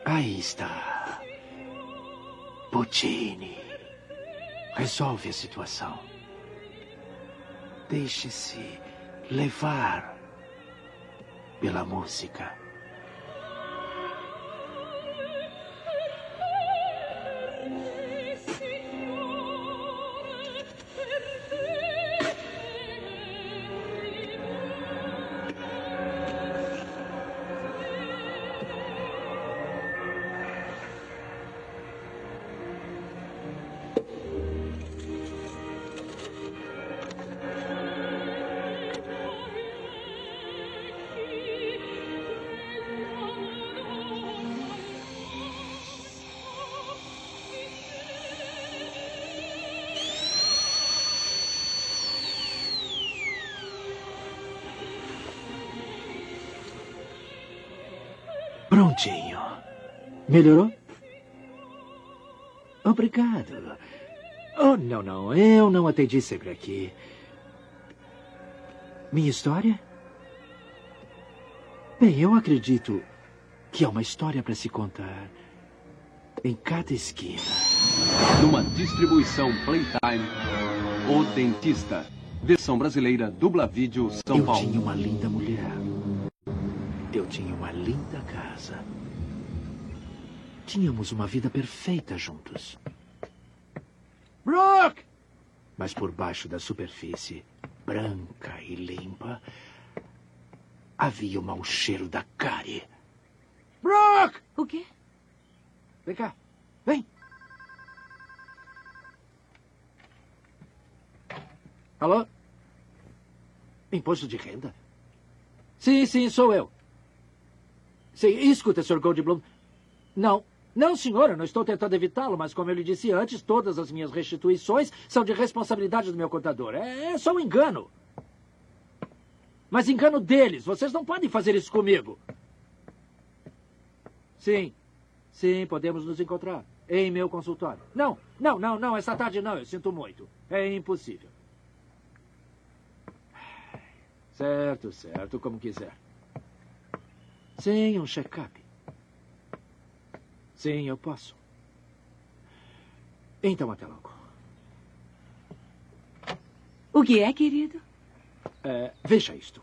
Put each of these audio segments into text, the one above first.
Aí está. Puccini. Resolve a situação. Deixe-se levar pela música. Prontinho. Melhorou? Obrigado. Oh, não. Eu não atendi sempre aqui. Minha história? Bem, eu acredito que é uma história para se contar em cada esquina. Numa distribuição Playtime, O Dentista. Versão brasileira, Dubla Vídeo, São Paulo. Eu tinha uma linda mulher. Eu tinha uma linda casa. Tínhamos uma vida perfeita juntos. Brooke! Mas por baixo da superfície, branca e limpa, havia o mau cheiro da cárie. Brooke! O quê? Vem cá. Vem. Alô? Imposto de renda? Sim, sou eu. Sim, escuta, Sr. Goldblum. Não, senhor, eu não estou tentando evitá-lo, mas como eu lhe disse antes, todas as minhas restituições são de responsabilidade do meu contador. É só um engano. Mas engano deles. Vocês não podem fazer isso comigo. Sim, podemos nos encontrar em meu consultório. Não, essa tarde não, eu sinto muito. É impossível. Certo, como quiser. Sim, um check-up. Sim, eu posso. Então, até logo. O que é, querido? Veja isto.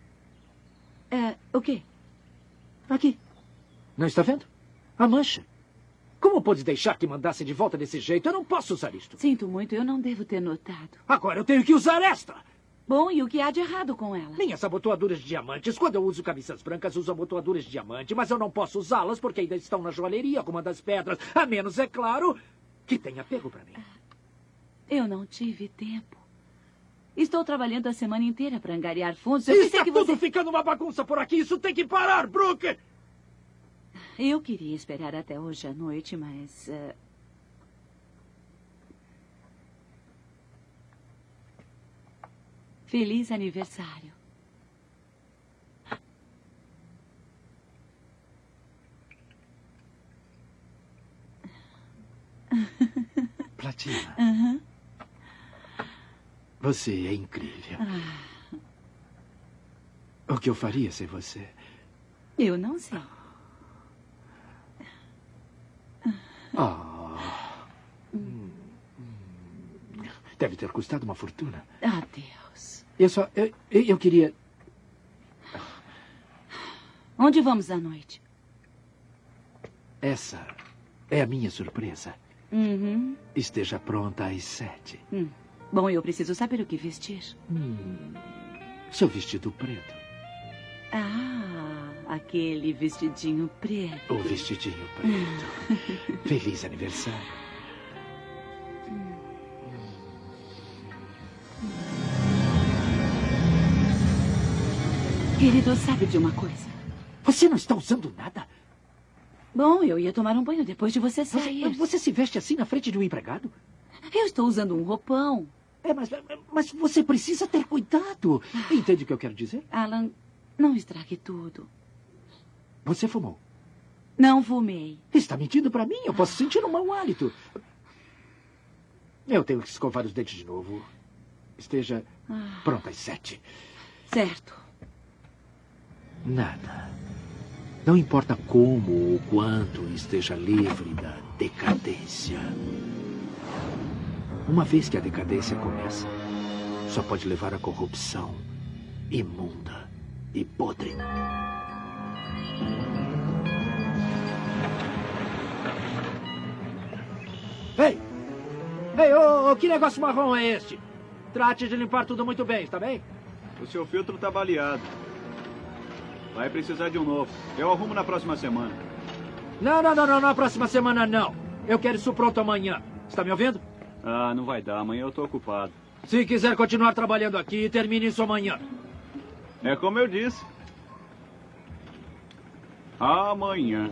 O quê? Aqui. Não está vendo? A mancha. Como pode deixar que mandasse de volta desse jeito? Eu não posso usar isto. Sinto muito, eu não devo ter notado. Agora eu tenho que usar esta. Bom, e o que há de errado com ela? Minhas abotoaduras de diamantes. Quando eu uso camisas brancas, uso abotoaduras de diamante. Mas eu não posso usá-las porque ainda estão na joalheria com uma das pedras. A menos, é claro, que tenha pego para mim. Eu não tive tempo. Estou trabalhando a semana inteira para angariar fundos. Está tudo ficando uma bagunça por aqui. Isso tem que parar, Brooke! Eu queria esperar até hoje à noite, mas... Feliz aniversário. Platina. Uhum. Você é incrível. O que eu faria sem você? Eu não sei. Deve ter custado uma fortuna. Deus. Eu queria... Onde vamos à noite? Essa é a minha surpresa. Uhum. Esteja pronta às 7. Bom, eu preciso saber o que vestir. Seu vestido preto. Aquele vestidinho preto. O vestidinho preto. Feliz aniversário. Querido, sabe de uma coisa? Você não está usando nada? Bom, eu ia tomar um banho depois de você sair. Você se veste assim na frente de um empregado? Eu estou usando um roupão. Mas você precisa ter cuidado. Entende o que eu quero dizer? Alan, não estrague tudo. Você fumou? Não fumei. Está mentindo para mim. Eu posso sentir um mau hálito. Eu tenho que escovar os dentes de novo. Esteja pronta às 7. Certo. Nada Não importa como ou quanto esteja livre da decadência. Uma vez que a decadência começa, só pode levar à corrupção imunda e podre. Ei! Ei, que negócio marrom é este? Trate de limpar tudo muito bem, está bem? O seu filtro está baleado. Vai precisar de um novo. Eu arrumo na próxima semana. Não, na próxima semana não. Eu quero isso pronto amanhã. Está me ouvindo? Ah, não vai dar. Amanhã eu estou ocupado. Se quiser continuar trabalhando aqui, termine isso amanhã. É como eu disse. Amanhã.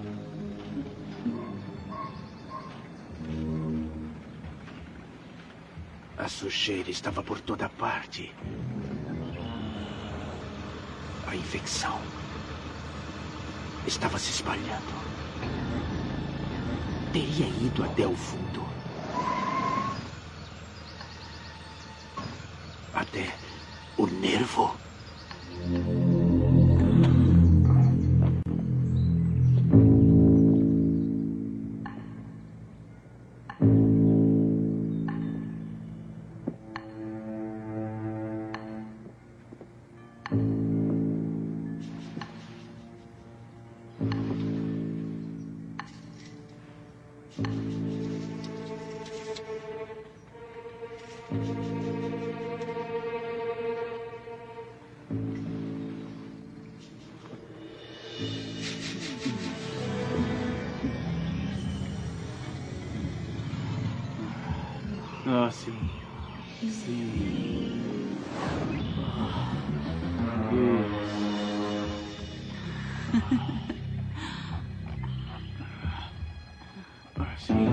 A sujeira estava por toda parte. A infecção estava se espalhando. Teria ido até o fundo. Até o nervo. Ah, sim. Sim. Ah, sim.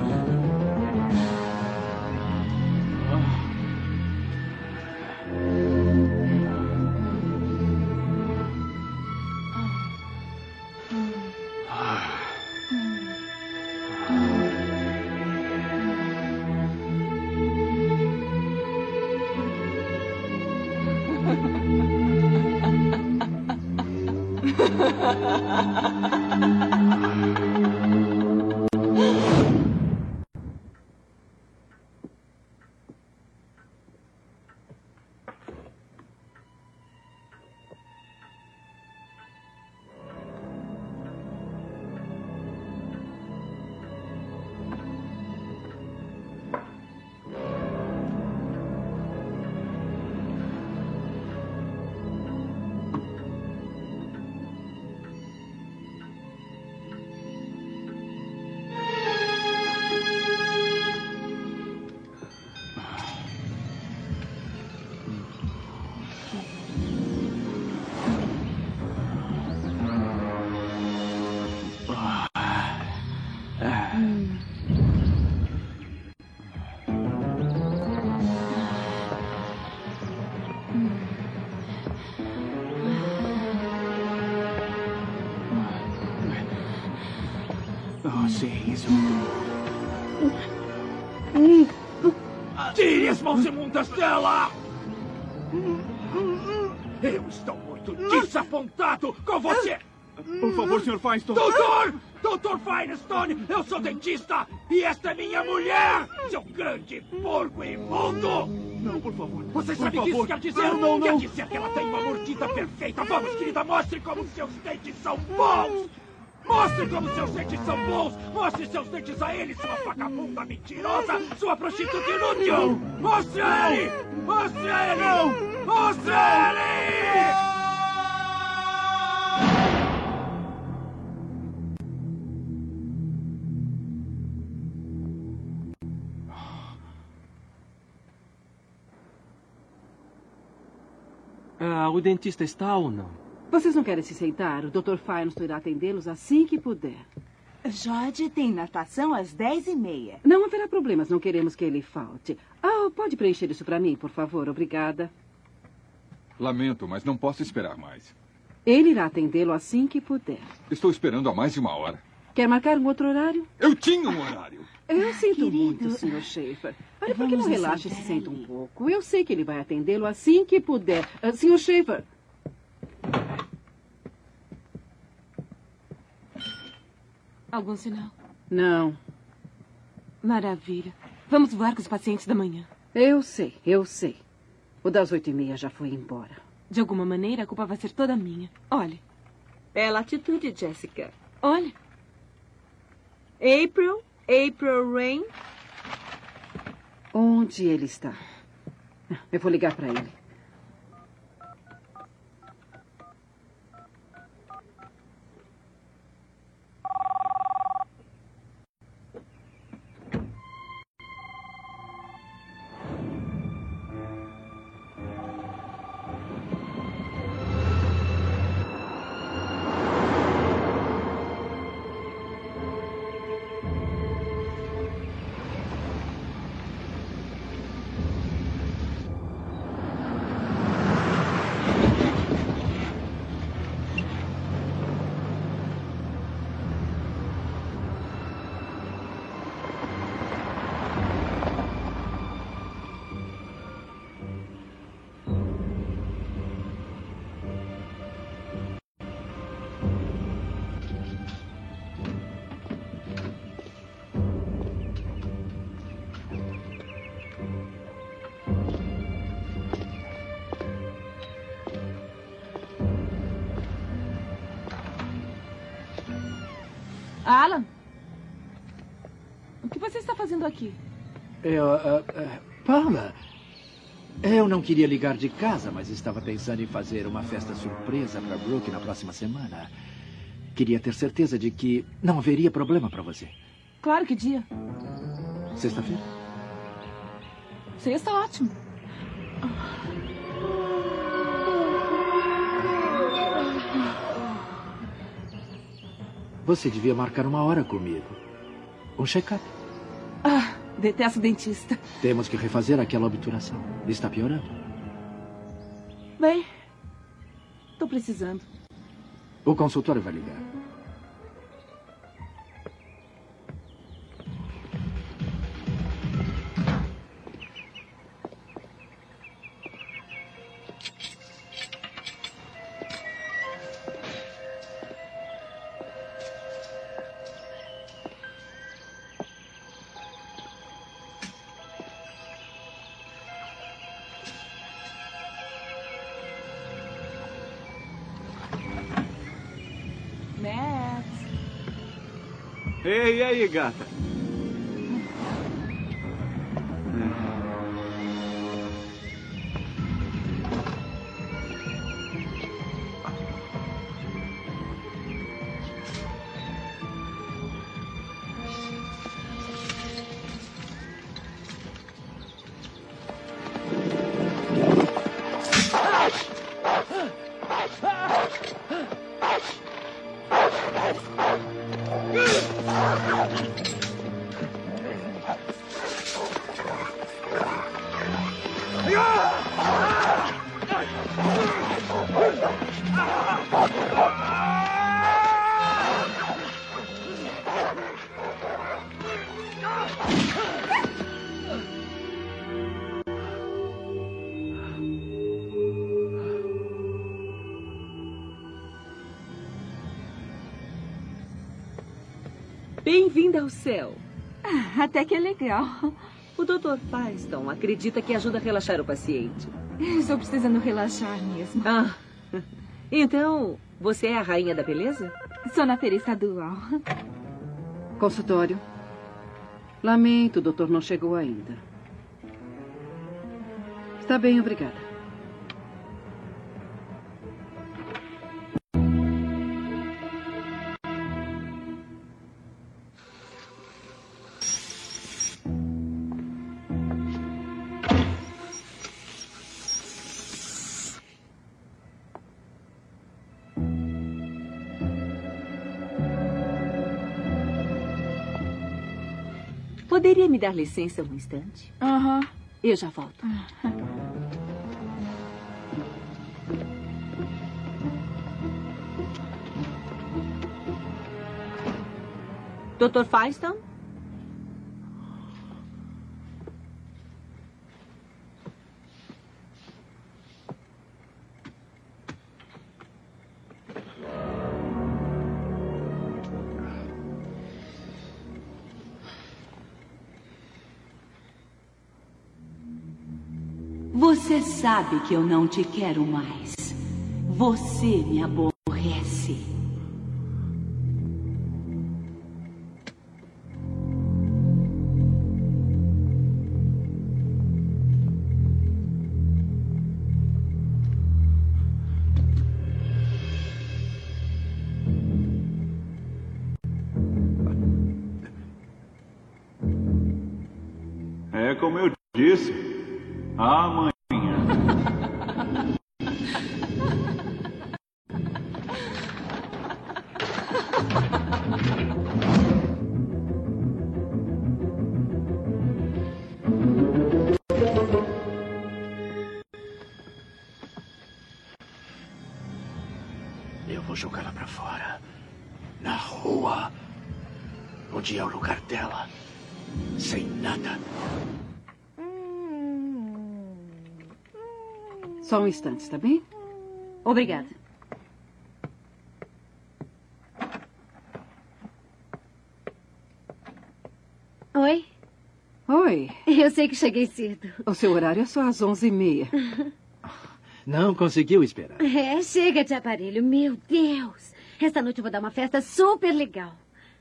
Sim, isso. Tire as mãos imundas dela! Eu estou muito desapontado com você! Por favor, Sr. Firestone. Doutor Firestone, eu sou dentista e esta é minha mulher, seu grande porco imundo! Não, por favor. Você sabe o que isso quer dizer? Não. Quer dizer que ela tem uma mordida perfeita. Vamos, querida, mostre como seus dentes são bons! Mostre como seus dentes são bons! Mostre seus dentes a ele, sua vagabunda mentirosa! Sua prostituta inútil! Mostre a ele! Mostre a ele! Não! Mostre a ele! O dentista está ou não? Vocês não querem se sentar? O Dr. Firestone irá atendê-los assim que puder. Jorge tem natação às 10h30. Não haverá problemas, não queremos que ele falte. Pode preencher isso para mim, por favor, obrigada. Lamento, mas não posso esperar mais. Ele irá atendê-lo assim que puder. Estou esperando há mais de uma hora. Quer marcar um outro horário? Eu tinha um horário. Eu sinto Querido, muito, Sr. Schaefer. Olha, por que não vamos relaxa e se aceitar senta um ele. pouco? Eu sei que ele vai atendê-lo assim que puder. Sr. Schaefer. Algum sinal? Não. Maravilha. Vamos voar com os pacientes da manhã. Eu sei. O das 8h30 já foi embora. De alguma maneira, a culpa vai ser toda minha. Olhe. Bela atitude, Jessica. Olha. April Rain. Onde ele está? Eu vou ligar para ele. Alan? O que você está fazendo aqui? Paula, eu não queria ligar de casa, mas estava pensando em fazer uma festa surpresa para Brooke na próxima semana. Queria ter certeza de que não haveria problema para você. Claro, que dia? Sexta-feira? Sexta, ótimo. Você devia marcar uma hora comigo. Um check-up. Detesto dentista. Temos que refazer aquela obturação. Está piorando. Bem, estou precisando. O consultório vai ligar. Ei, e aí, gata? Bem-vinda ao céu. Até que é legal. O Dr. Faiston acredita que ajuda a relaxar o paciente. Estou precisando relaxar mesmo. Então, você é a rainha da beleza? Sou na feira estadual. Consultório. Lamento, o doutor não chegou ainda. Está bem, obrigada. Poderia me dar licença um instante? Eu já volto. Dr. Faiston? Você sabe que eu não te quero mais. Você me aborrece. É como eu disse, amanhã. Eu vou jogá-la pra fora. Na rua. Onde é o lugar dela. Sem nada. Só um instante, está bem? Obrigada. Oi? Oi. Eu sei que cheguei cedo. O seu horário é só às 11h30. Não conseguiu esperar. Chega de aparelho. Meu Deus. Esta noite eu vou dar uma festa super legal.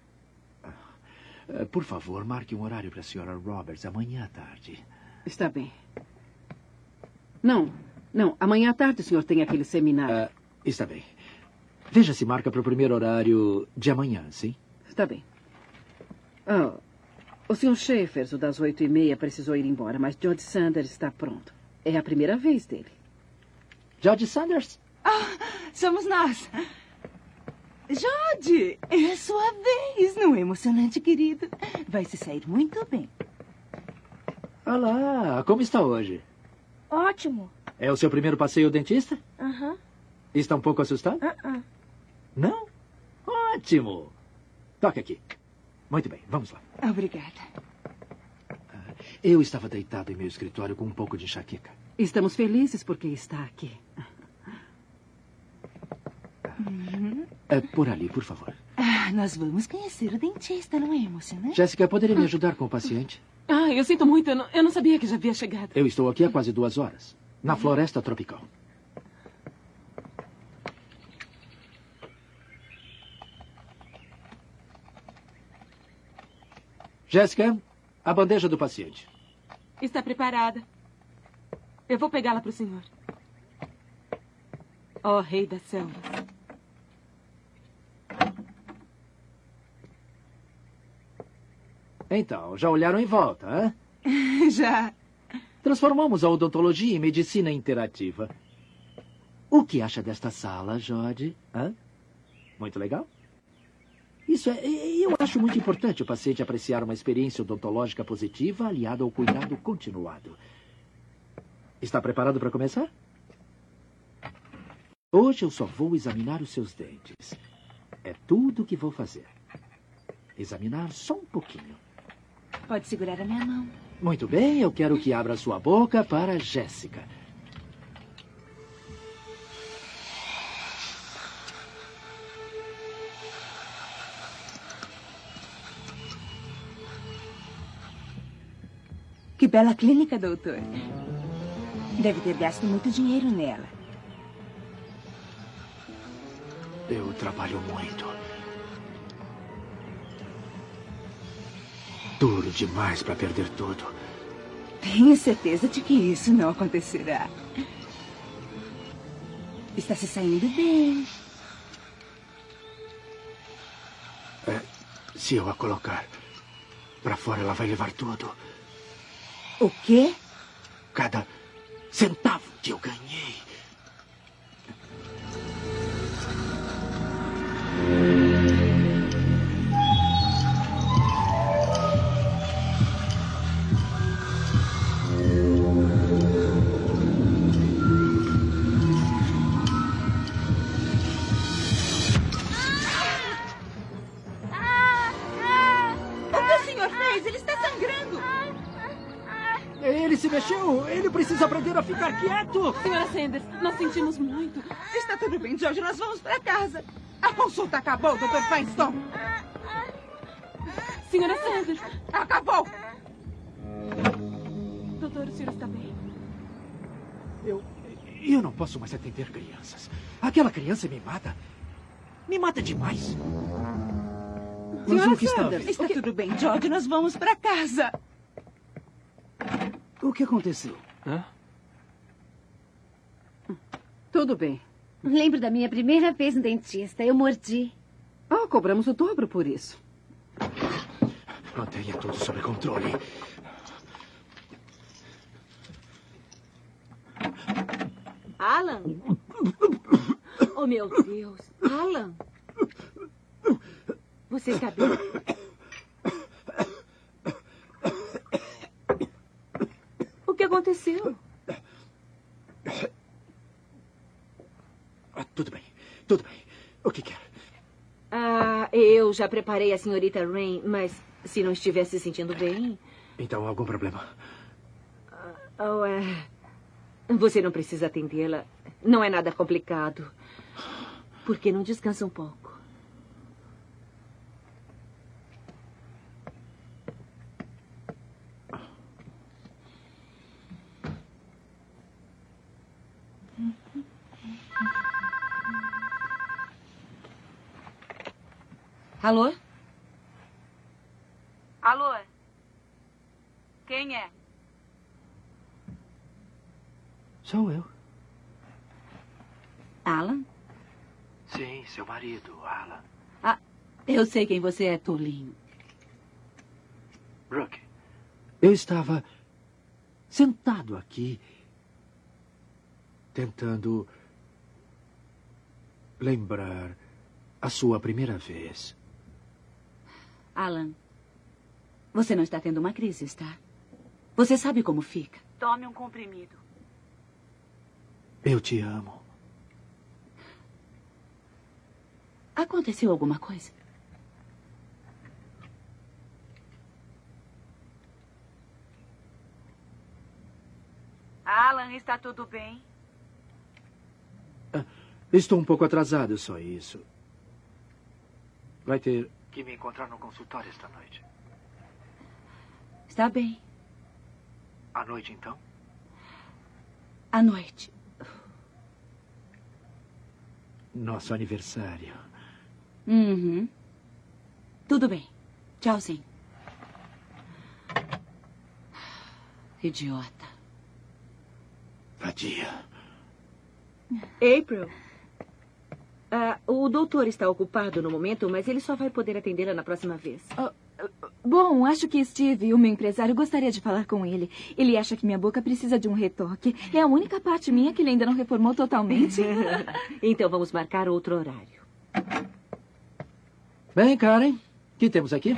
Por favor, marque um horário para a senhora Roberts amanhã à tarde. Está bem. Não. Amanhã à tarde o senhor tem aquele seminário. Está bem. Veja se marca para o primeiro horário de amanhã, sim? Está bem. O senhor Schaefer, o das 8h30, precisou ir embora, mas George Sanders está pronto. É a primeira vez dele. George Sanders? Somos nós. George, é a sua vez. Não é emocionante, querido? Vai se sair muito bem. Olá, como está hoje? Ótimo. É o seu primeiro passeio ao dentista? Aham. Está um pouco assustado? Não? Ótimo. Toque aqui. Muito bem, vamos lá. Obrigada. Eu estava deitado em meu escritório com um pouco de enxaqueca. Estamos felizes porque está aqui. É por ali, por favor. Nós vamos conhecer o dentista, não é emocionante? Jéssica, poderia me ajudar com o paciente? Eu sinto muito. Eu não sabia que já havia chegado. Eu estou aqui há quase 2 horas. Na floresta tropical. Jéssica, a bandeja do paciente. Está preparada. Eu vou pegá-la para o senhor. Ó, rei das selvas. Então, já olharam em volta, hã? Já. Transformamos a odontologia em medicina interativa. O que acha desta sala, Jorge? Hã? Muito legal? Eu acho muito importante o paciente apreciar uma experiência odontológica positiva aliada ao cuidado continuado. Está preparado para começar? Hoje eu só vou examinar os seus dentes. É tudo o que vou fazer. Examinar só um pouquinho. Pode segurar a minha mão. Muito bem, eu quero que abra sua boca para Jéssica. Que bela clínica, doutor. Deve ter gasto muito dinheiro nela. Eu trabalho muito. Duro demais para perder tudo. Tenho certeza de que isso não acontecerá. Está se saindo bem. Se eu a colocar para fora, ela vai levar tudo. O quê? Cada centavo que eu ganhei. O que o senhor fez? Ele está sangrando. Ele se mexeu! Ele precisa aprender a ficar quieto! Senhora Sanders, nós sentimos muito. Está tudo bem, George. Nós vamos para casa. A consulta acabou, Dr. Feinstein. Senhora Sanders! Acabou! Doutor, o senhor está bem? Eu não posso mais atender crianças. Aquela criança me mata. Me mata demais. Senhora Sanders, está tudo bem, George. Nós vamos para casa. O que aconteceu? Hã? Tudo bem. Lembro da minha primeira vez no dentista. Eu mordi. Cobramos o dobro por isso. Mantenha tudo sob controle. Alan? Oh, meu Deus. Alan? Você está bem? O que aconteceu? Tudo bem. Tudo bem. O que quer? Eu já preparei a senhorita Rain, mas se não estiver se sentindo bem... Então, algum problema? Você não precisa atendê-la. Não é nada complicado. Por que não descansa um pouco? Alô? Alô? Quem é? Sou eu. Alan? Sim, seu marido, Alan. Eu sei quem você é, tolinho. Brooke, eu estava sentado aqui, tentando lembrar a sua primeira vez. Alan, você não está tendo uma crise, está? Você sabe como fica. Tome um comprimido. Eu te amo. Aconteceu alguma coisa? Alan, está tudo bem? Estou um pouco atrasado, só isso. Vai ter que me encontrar no consultório esta noite. Está bem. À noite, então? À noite. Nosso aniversário. Uhum. Tudo bem. Tchauzinho. Idiota. Vadia. April. O doutor está ocupado no momento, mas ele só vai poder atendê-la na próxima vez. Bom, acho que Steve, o meu empresário, gostaria de falar com ele. Ele acha que minha boca precisa de um retoque. É a única parte minha que ele ainda não reformou totalmente. Então vamos marcar outro horário. Bem, Karen, o que temos aqui?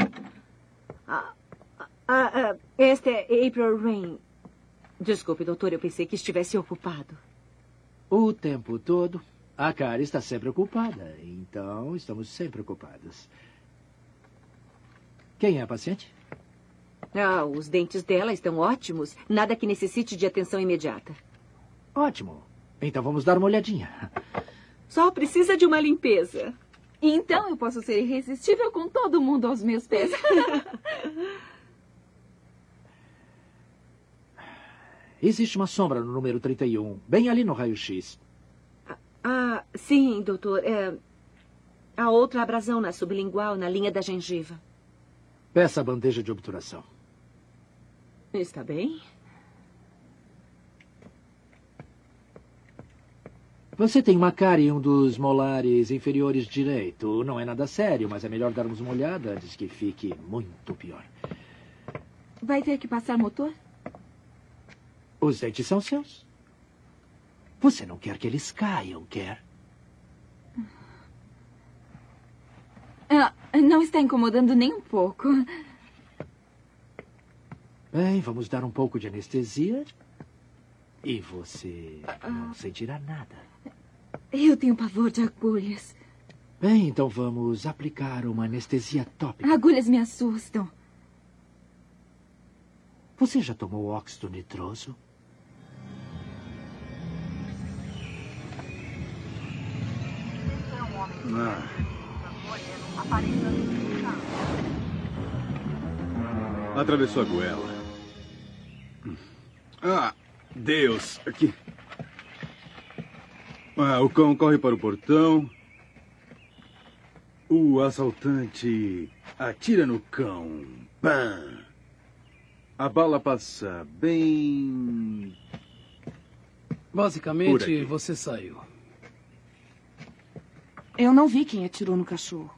Esta é April Rain. Desculpe, doutor, eu pensei que estivesse ocupado. O tempo todo. A Karen está sempre ocupada, então estamos sempre ocupados. Quem é a paciente? Os dentes dela estão ótimos. Nada que necessite de atenção imediata. Ótimo. Então vamos dar uma olhadinha. Só precisa de uma limpeza. Então eu posso ser irresistível com todo mundo aos meus pés. Existe uma sombra no número 31, bem ali no raio-x. Sim, doutor. A outra abrasão na sublingual, na linha da gengiva. Peça a bandeja de obturação. Está bem? Você tem uma cárie em um dos molares inferiores direito. Não é nada sério, mas é melhor darmos uma olhada antes que fique muito pior. Vai ter que passar motor? Os dentes são seus. Você não quer que eles caiam, quer? Não está incomodando nem um pouco. Bem, vamos dar um pouco de anestesia. E você não sentirá nada. Eu tenho pavor de agulhas. Bem, então vamos aplicar uma anestesia tópica. Agulhas me assustam. Você já tomou óxido nitroso? Atravessou a goela. Deus, aqui. O cão corre para o portão. O assaltante atira no cão. Pam! A bala passa bem... Basicamente, você saiu. Eu não vi quem atirou no cachorro.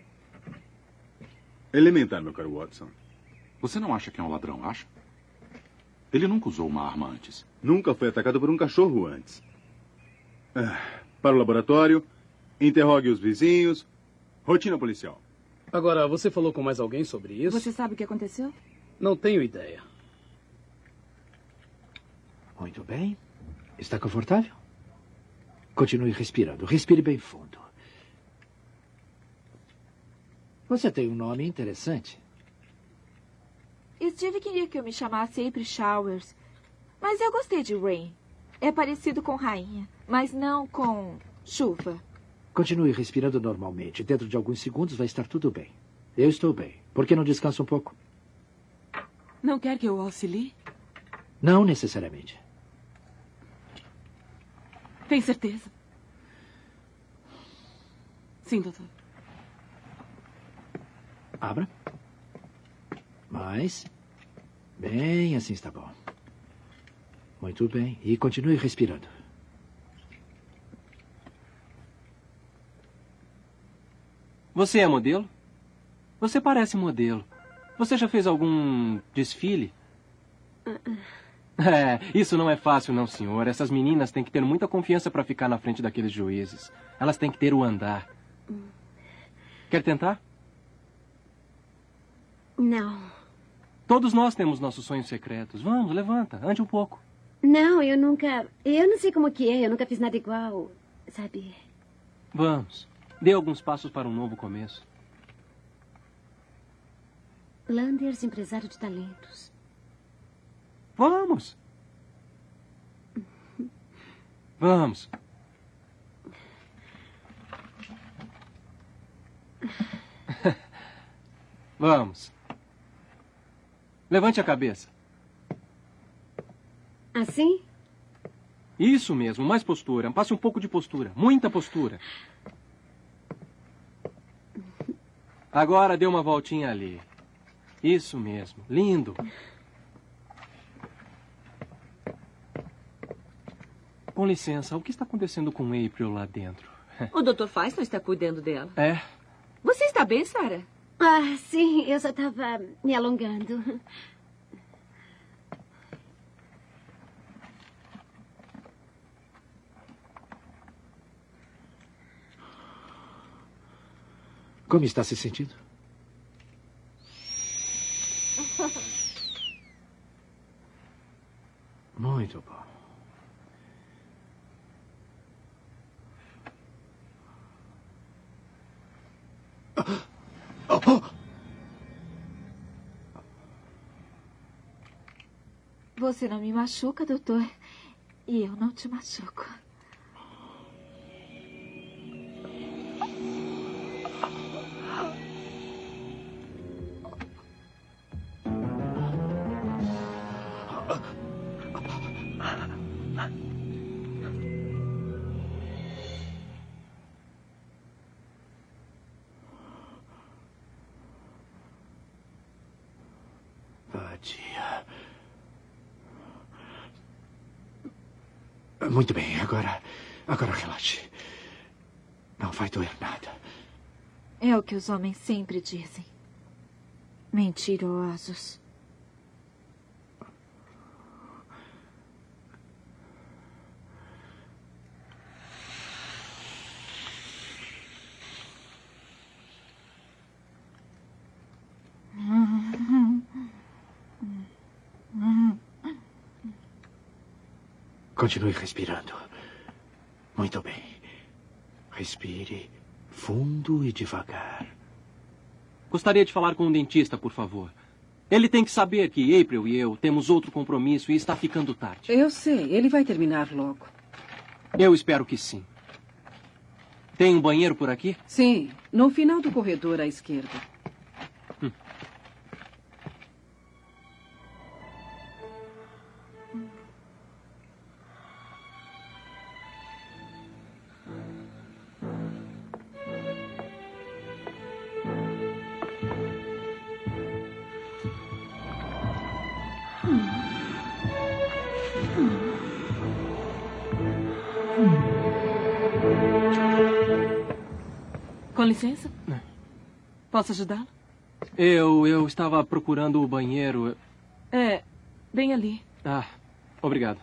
Elementar, meu caro Watson. Você não acha que é um ladrão, acha? Ele nunca usou uma arma antes. Nunca foi atacado por um cachorro antes. Para o laboratório, interrogue os vizinhos. Rotina policial. Agora, você falou com mais alguém sobre isso? Você sabe o que aconteceu? Não tenho ideia. Muito bem. Está confortável? Continue respirando. Respire bem fundo. Você tem um nome interessante. Steve queria que eu me chamasse April Showers. Mas eu gostei de Rain. É parecido com rainha, mas não com chuva. Continue respirando normalmente. Dentro de alguns segundos vai estar tudo bem. Eu estou bem. Por que não descansa um pouco? Não quer que eu auxilie? Não necessariamente. Tem certeza? Sim, doutor. Abra. Mais. Bem, assim está bom. Muito bem. E continue respirando. Você é modelo? Você parece modelo. Você já fez algum desfile? Isso não é fácil, não, senhor. Essas meninas têm que ter muita confiança para ficar na frente daqueles juízes. Elas têm que ter o andar. Quer tentar? Não. Todos nós temos nossos sonhos secretos. Vamos, levanta, ande um pouco. Não, eu nunca... Eu não sei como que é, eu nunca fiz nada igual, sabe? Vamos. Dê alguns passos para um novo começo. Landers, empresário de talentos. Vamos. Vamos. Vamos. Levante a cabeça. Assim? Isso mesmo, mais postura. Passe um pouco de postura. Muita postura. Agora dê uma voltinha ali. Isso mesmo. Lindo. Com licença, o que está acontecendo com April lá dentro? O Dr. Faisal está cuidando dela. É? Você está bem, Sarah? Ah, sim, eu só estava me alongando. Como está se sentindo? Muito bom. Você não me machuca, doutor. E eu não te machuco. Vadia. Muito bem, agora relaxe. Não vai doer nada. É o que os homens sempre dizem. Mentirosos. Continue respirando. Muito bem. Respire fundo e devagar. Gostaria de falar com um dentista, por favor. Ele tem que saber que April e eu temos outro compromisso e está ficando tarde. Eu sei, ele vai terminar logo. Eu espero que sim. Tem um banheiro por aqui? Sim, no final do corredor à esquerda. Com licença? Posso ajudá-lo? Eu estava procurando o banheiro. É, bem ali. Ah, obrigado.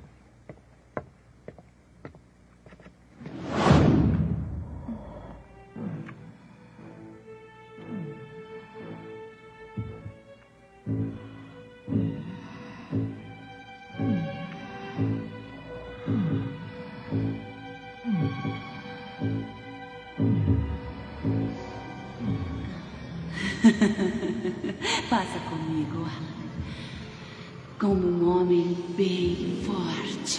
Passa comigo, Alan. Como um homem bem forte.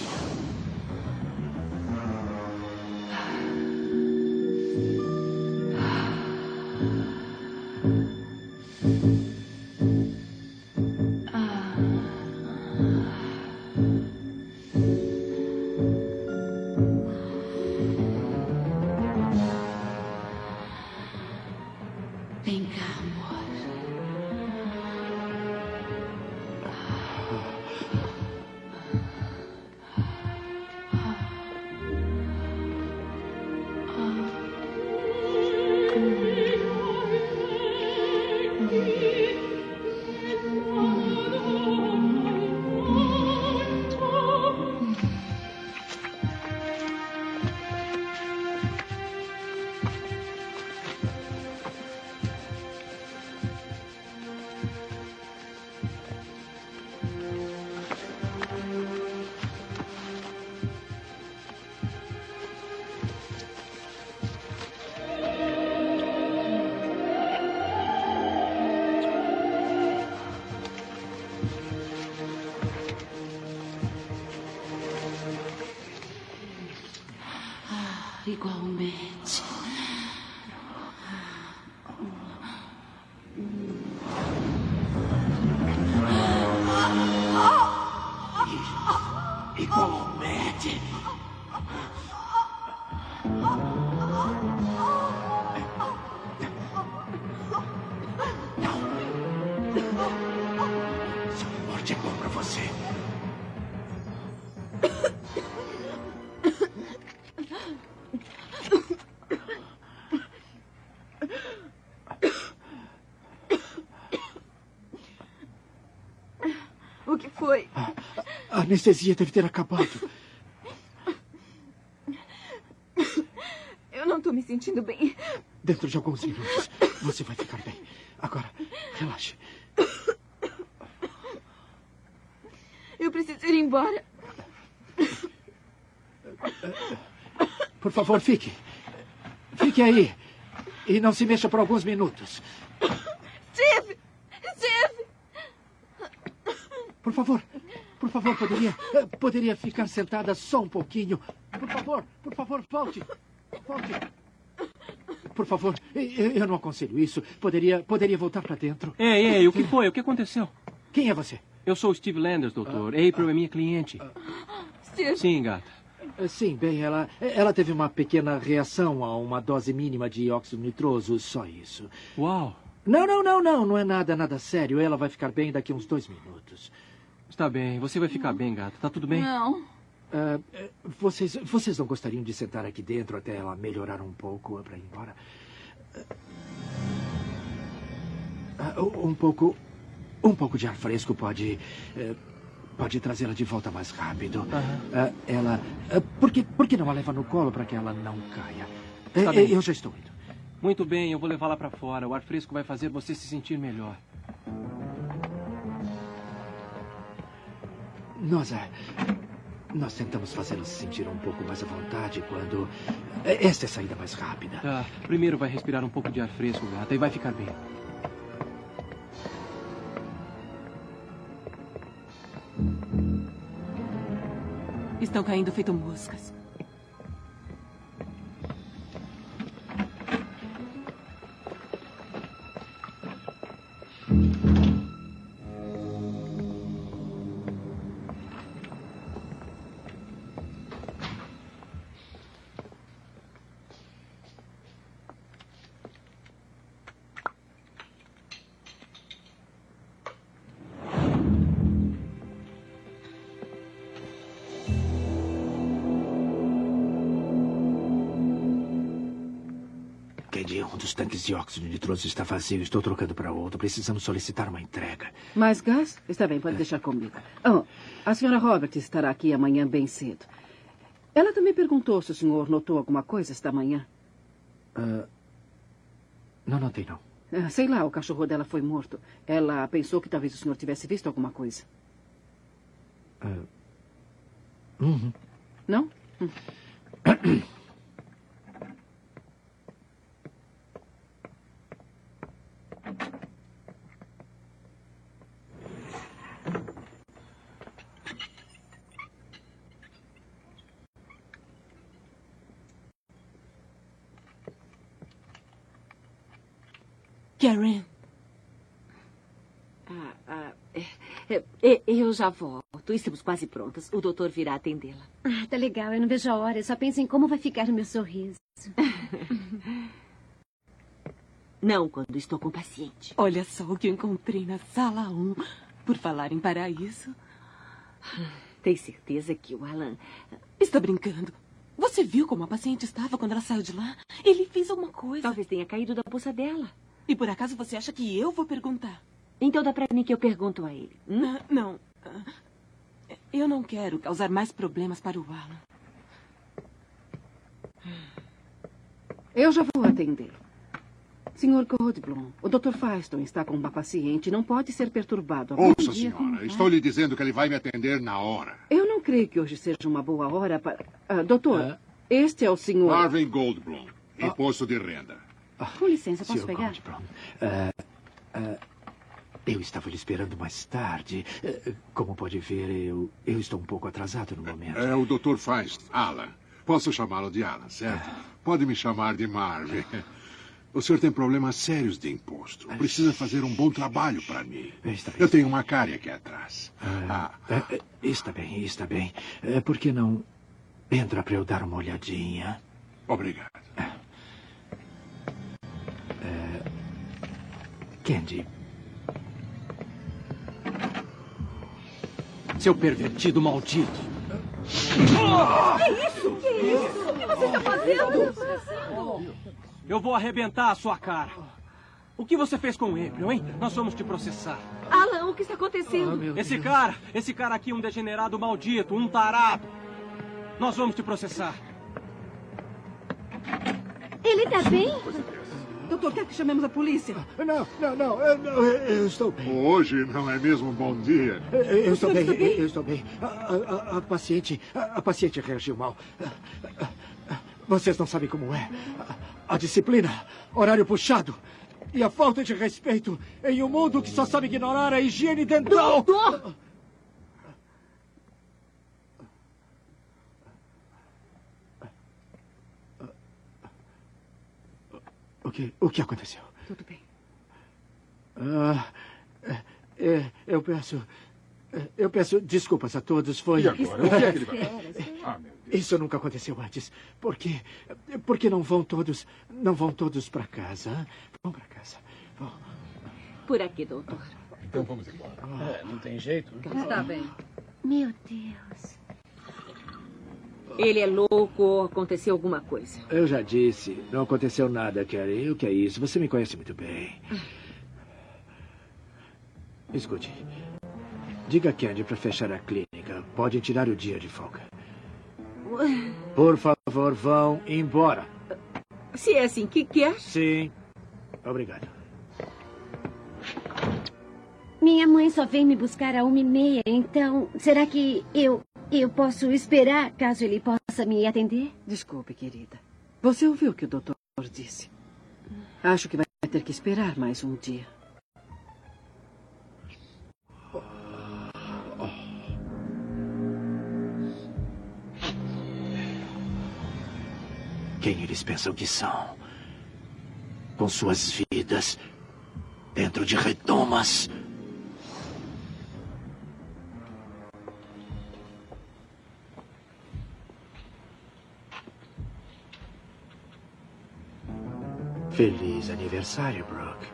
Vem cá, amor. Igualmente. Igualmente. Essa morte é bom pra você. O que foi? A anestesia deve ter acabado. Eu não estou me sentindo bem. Dentro de alguns minutos, você vai ficar bem. Agora, relaxe. Eu preciso ir embora. Por favor, fique. Fique aí. E não se mexa por alguns minutos. Steve! Steve! Por favor, poderia ficar sentada só um pouquinho. Por favor, volte. Volte. Por favor, eu não aconselho isso. Poderia voltar para dentro. Ei, o que foi? O que aconteceu? Quem é você? Eu sou o Steve Landers, doutor. April é minha cliente. Steve. Sim, gata. Sim, bem, ela teve uma pequena reação a uma dose mínima de óxido nitroso, só isso. Uau. Não é nada sério. Ela vai ficar bem daqui a uns 2 minutos. Está bem, você vai ficar bem, gata. Tá tudo bem? Não. Vocês não gostariam de sentar aqui dentro até ela melhorar um pouco para ir embora? Um pouco de ar fresco pode trazê-la de volta mais rápido. Por que não a leva no colo para que ela não caia? Eu já estou indo. Muito bem, eu vou levá-la para fora. O ar fresco vai fazer você se sentir melhor. Nós tentamos fazê-la se sentir um pouco mais à vontade quando... Esta é a saída mais rápida. Primeiro vai respirar um pouco de ar fresco, gata, e vai ficar bem. Estão caindo feito moscas. Candy, um dos tanques de óxido nitroso está vazio. Estou trocando para outro. Precisamos solicitar uma entrega. Mais gás? Está bem, pode deixar comigo. Oh, a senhora Roberts estará aqui amanhã bem cedo. Ela também perguntou se o senhor notou alguma coisa esta manhã. Não notei, não. Sei lá, o cachorro dela foi morto. Ela pensou que talvez o senhor tivesse visto alguma coisa. Não? Karen. Eu já volto. Estamos quase prontas. O doutor virá atendê-la. Tá legal. Eu não vejo a hora. Eu só penso em como vai ficar o meu sorriso. Não quando estou com o paciente. Olha só o que eu encontrei na sala 1. Por falar em paraíso. Tem certeza que o Alan... Está brincando. Você viu como a paciente estava quando ela saiu de lá? Ele fez alguma coisa. Talvez tenha caído da bolsa dela. E por acaso você acha que eu vou perguntar? Então dá pra mim que eu pergunto a ele. Não. Eu não quero causar mais problemas para o Alan. Eu já vou atender. Senhor Goldblum, o Dr. Firestone está com uma paciente e não pode ser perturbado. Ouça, senhora, estou lhe dizendo que ele vai me atender na hora. Eu não creio que hoje seja uma boa hora para... doutor, este é o senhor... Marvin Goldblum, imposto de renda. Com licença, posso Sr. pegar? Goldblum, eu estava lhe esperando mais tarde. Como pode ver, eu estou um pouco atrasado no momento. É o Dr. Feist, Alan. Posso chamá-lo de Alan, certo? Pode me chamar de Marvin. O senhor tem problemas sérios de imposto. Precisa fazer um bom trabalho para mim. Eu tenho uma cárie aqui atrás. Está bem. Por que não entra para eu dar uma olhadinha? Obrigado. Candy. Seu pervertido maldito. Que isso? O que você está fazendo? Eu vou arrebentar a sua cara. O que você fez com o April, hein? Nós vamos te processar. Alan, o que está acontecendo? Esse cara aqui é um degenerado maldito, um tarado. Nós vamos te processar. Ele tá bem? Doutor, quer que chamemos a polícia? Não, eu estou bem. Hoje não é mesmo um bom dia? Eu estou bem. A paciente reagiu mal. Vocês não sabem como é. A disciplina, horário puxado e a falta de respeito em um mundo que só sabe ignorar a higiene dental. Doutor! O que aconteceu? Tudo bem. Eu peço desculpas a todos. Foi... E agora? O que é que ele vai fazer? Meu Deus. Isso nunca aconteceu antes. Por que não vão todos para casa? Hein? Vão para casa. Vão. Por aqui, doutor. Então vamos embora. Não tem jeito. Está bem. Meu Deus. Ele é louco ou aconteceu alguma coisa? Eu já disse. Não aconteceu nada, Karen. O que é isso? Você me conhece muito bem. Escute. Diga a Candy para fechar a clínica. Podem tirar o dia de folga. Por favor, vão embora. Se é assim que quer. Sim. Obrigado. Minha mãe só vem me buscar à 1h30, então será que eu posso esperar caso ele possa me atender? Desculpe, querida. Você ouviu o que o doutor disse? Acho que vai ter que esperar mais um dia. Quem eles pensam que são? Com suas vidas dentro de redomas. Feliz aniversário, Brooke.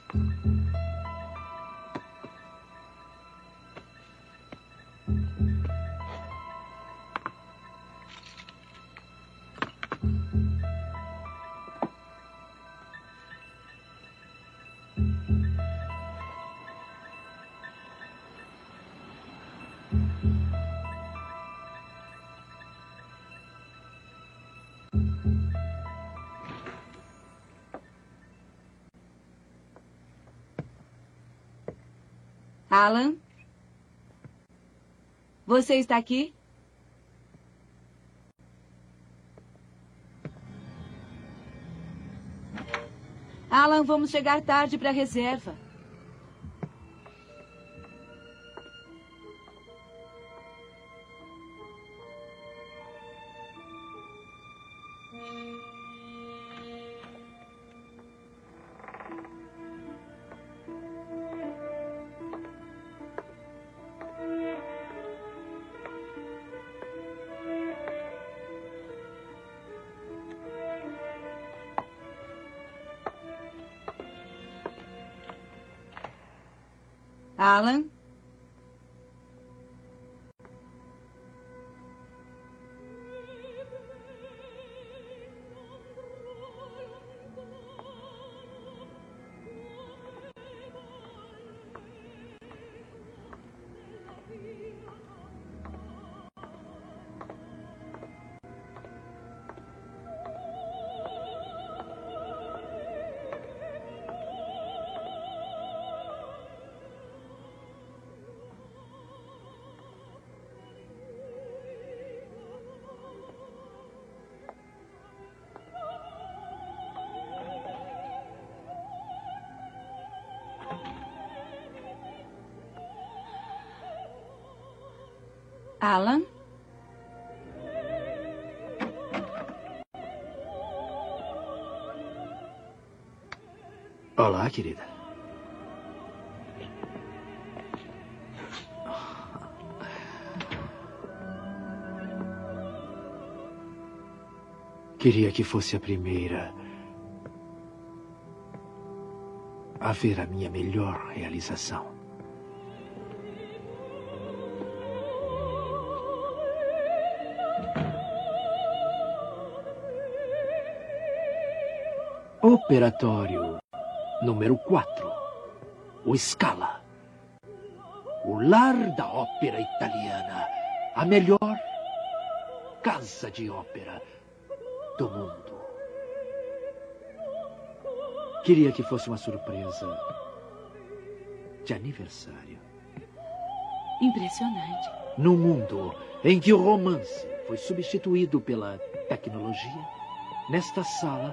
Alan? Você está aqui? Alan, vamos chegar tarde para a reserva. Alan? Alan? Olá, querida. Queria que fosse a primeira a ver a minha melhor realização. Operatório número 4. O Scala. O lar da ópera italiana. A melhor casa de ópera do mundo. Queria que fosse uma surpresa de aniversário. Impressionante. Num mundo em que o romance foi substituído pela tecnologia, nesta sala,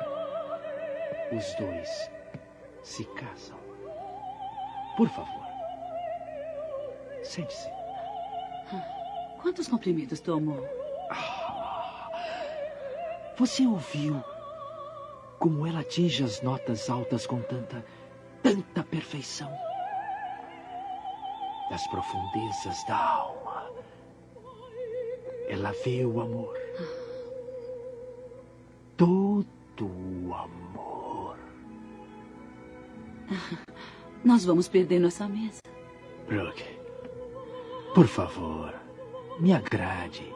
os dois se casam. Por favor, sente-se. Quantos comprimidos tomou? Você ouviu como ela atinge as notas altas com tanta perfeição? Das profundezas da alma, ela vê o amor. Todo o amor. Nós vamos perder nossa mesa. Brooke, por favor, me agrade.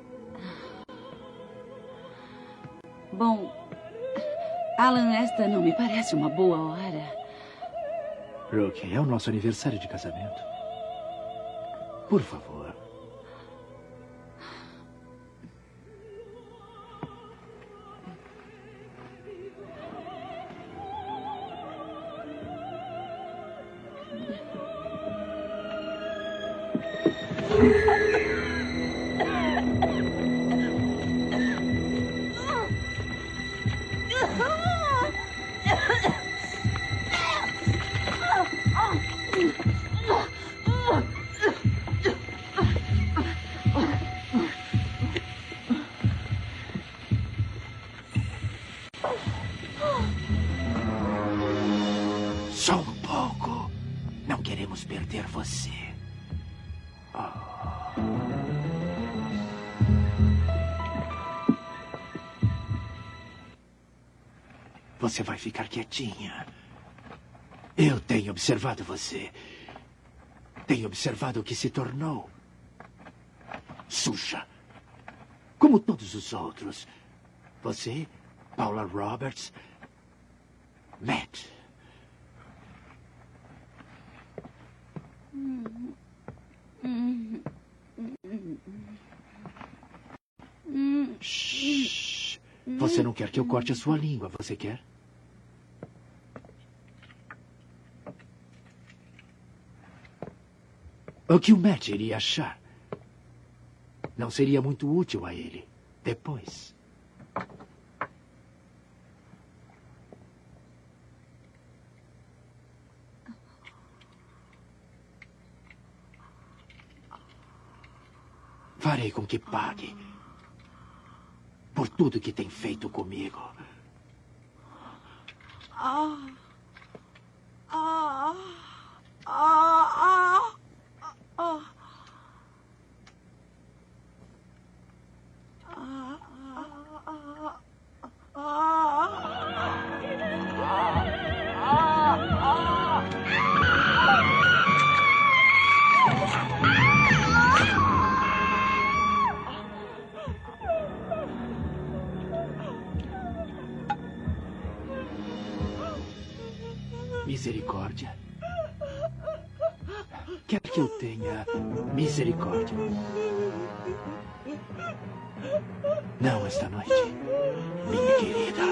Bom, Alan, esta não me parece uma boa hora. Brooke, é o nosso aniversário de casamento. Por favor. Só um pouco. Não queremos perder você. Você vai ficar quietinha. Eu tenho observado você. Tenho observado o que se tornou. Suja. Como todos os outros. Você, Paula Roberts, Matt. Shhh. Você não quer que eu corte a sua língua, você quer? O que o Matt iria achar? Não seria muito útil a ele depois. Farei com que pague por tudo que tem feito comigo. Misericórdia. Quer que eu tenha misericórdia? Não esta noite, minha querida.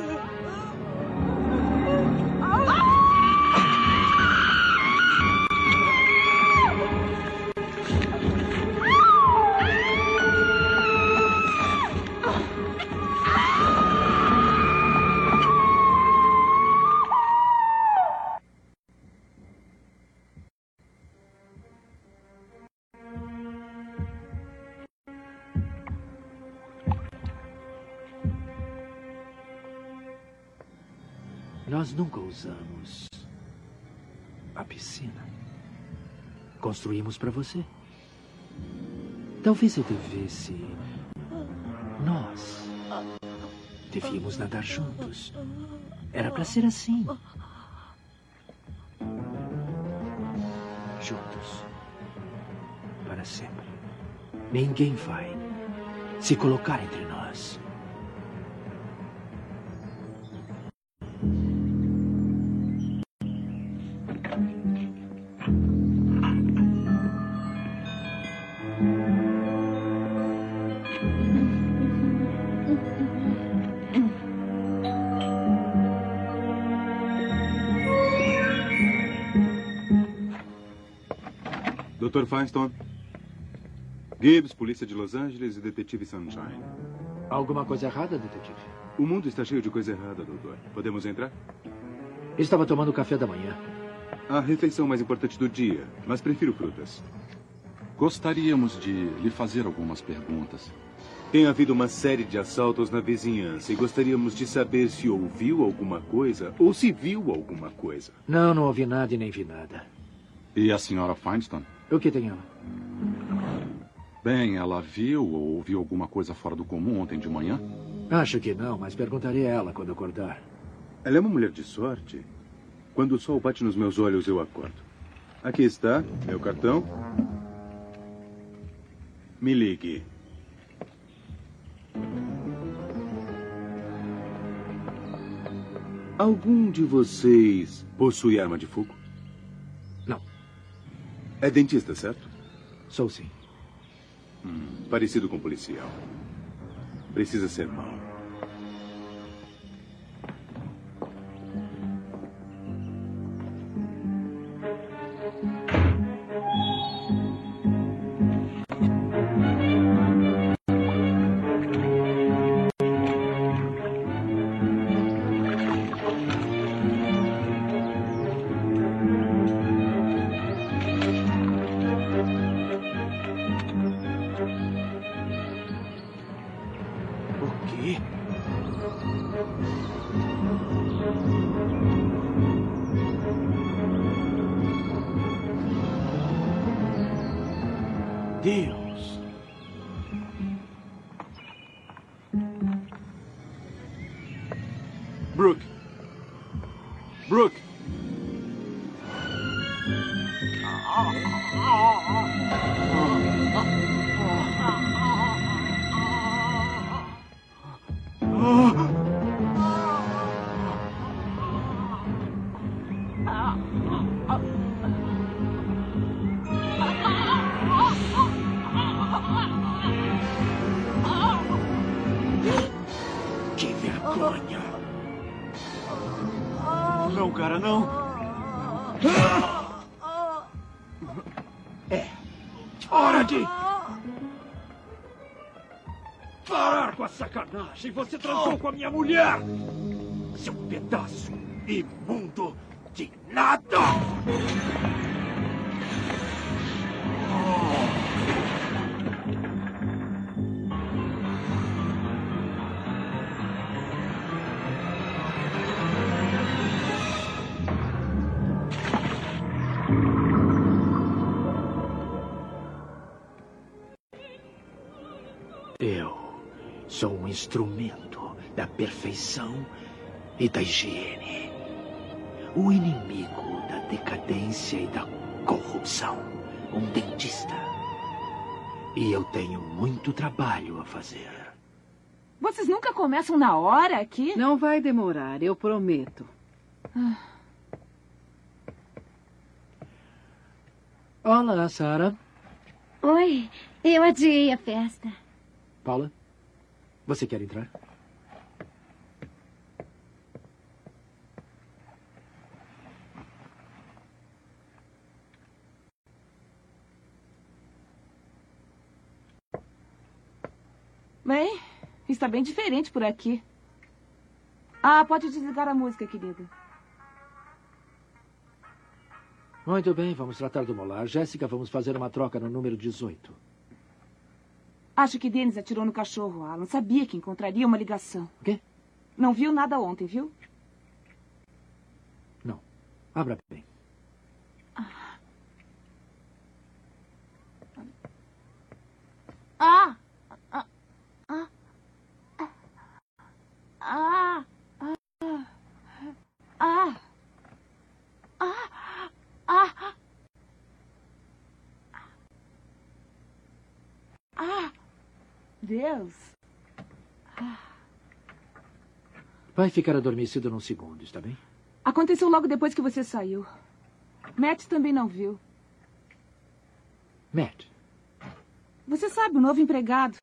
Nós nunca usamos a piscina. Construímos para você. Talvez eu devesse... Nós devíamos nadar juntos. Era para ser assim. Juntos. Para sempre. Ninguém vai se colocar entre nós. Dr. Feinstein, Gibbs, Polícia de Los Angeles e Detetive Sunshine. Alguma coisa errada, detetive? O mundo está cheio de coisa errada, doutor. Podemos entrar? Estava tomando café da manhã. A refeição mais importante do dia, mas prefiro frutas. Gostaríamos de lhe fazer algumas perguntas. Tem havido uma série de assaltos na vizinhança e gostaríamos de saber se ouviu alguma coisa ou se viu alguma coisa. Não ouvi nada e nem vi nada. E a senhora Feinstein? O que tem ela? Bem, ela viu ou ouviu alguma coisa fora do comum ontem de manhã? Acho que não, mas perguntarei a ela quando acordar. Ela é uma mulher de sorte. Quando o sol bate nos meus olhos, eu acordo. Aqui está, meu cartão. Me ligue. Algum de vocês possui arma de fogo? Não. É dentista, certo? Sou sim. Parecido com policial. Precisa ser mau. Deus. Brooke. Brooke. Que vergonha! Não, cara, não. É. Hora de parar com a sacanagem. Você transou com a minha mulher. Seu pedaço imundo de nada. Eu sou um instrumento da perfeição e da higiene. O inimigo da decadência e da corrupção. Um dentista. E eu tenho muito trabalho a fazer. Vocês nunca começam na hora aqui? Não vai demorar, eu prometo. Olá, Sarah. Oi, eu adiei a festa. Paula, você quer entrar? Bem, está bem diferente por aqui. Ah, pode desligar a música, querida. Muito bem, vamos tratar do molar. Jéssica, vamos fazer uma troca no número 18. Acho que Dennis atirou no cachorro, Alan. Sabia que encontraria uma ligação. O quê? Não viu nada ontem, viu? Não. Abra bem. Ah! Deus. Vai ficar adormecido num segundo, está bem? Aconteceu logo depois que você saiu. Matt também não viu. Matt. Você sabe, o novo empregado.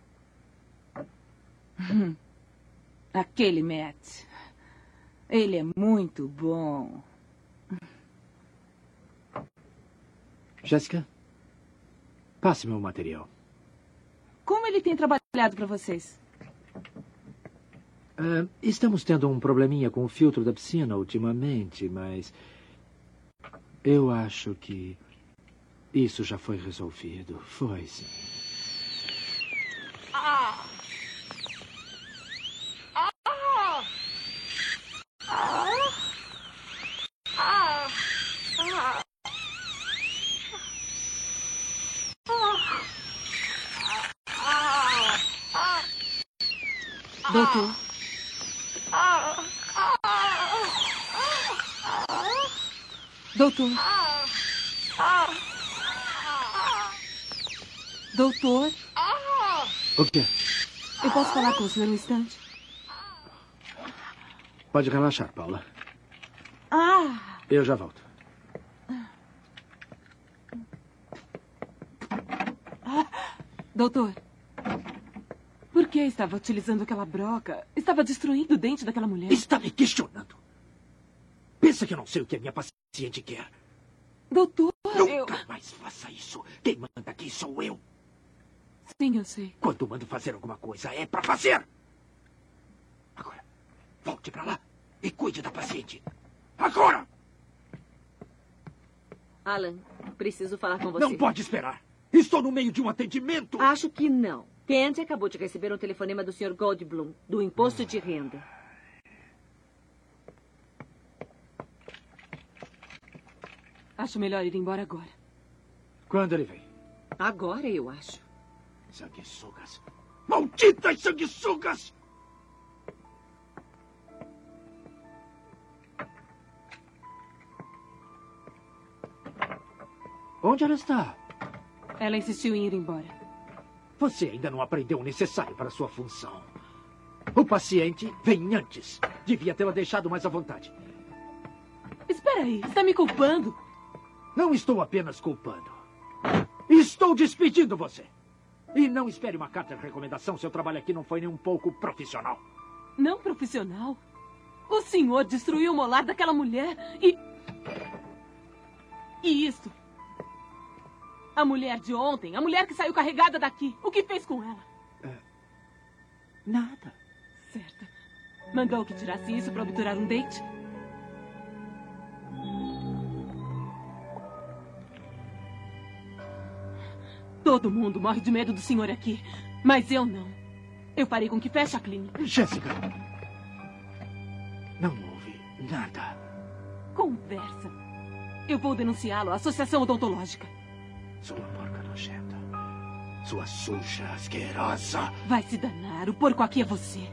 Aquele Matt. Ele é muito bom. Jéssica, passe meu material. Como ele tem trabalhado para vocês? Estamos tendo um probleminha com o filtro da piscina ultimamente, mas eu acho que isso já foi resolvido. Foi, sim. Doutor. Doutor. Doutor. O quê? Eu posso falar com o senhor um instante? Pode relaxar, Paula. Ah! Eu já volto. Doutor, por que estava utilizando aquela broca? Estava destruindo o dente daquela mulher. Está me questionando. Pensa que eu não sei o que a minha paciente quer. Doutor, Nunca mais faça isso. Quem manda aqui sou eu. Sim, eu sei. Quando mando fazer alguma coisa, é pra fazer. Agora, volte pra lá e cuide da paciente. Agora! Alan, preciso falar com você. Não pode esperar. Estou no meio de um atendimento. Acho que não. Candy acabou de receber um telefonema do Sr. Goldblum, do imposto de renda. Acho melhor ir embora agora. Quando ele vem? Agora, eu acho. Sanguessugas. Malditas sanguessugas! Onde ela está? Ela insistiu em ir embora. Você ainda não aprendeu o necessário para sua função. O paciente vem antes. Devia tê-la deixado mais à vontade. Espera aí, está me culpando? Não estou apenas culpando. Estou despedindo você. E não espere uma carta de recomendação. Seu trabalho aqui não foi nem um pouco profissional. Não profissional? O senhor destruiu o molar daquela mulher e... E isso? A mulher de ontem, a mulher que saiu carregada daqui. O que fez com ela? Nada. Certo. Mandou que tirasse isso para obturar um date? Todo mundo morre de medo do senhor aqui. Mas eu não. Eu farei com que feche a clínica. Jéssica. Não houve nada. Conversa. Eu vou denunciá-lo à Associação Odontológica. Sua porca nojenta. Sua suja asquerosa. Vai se danar. O porco aqui é você.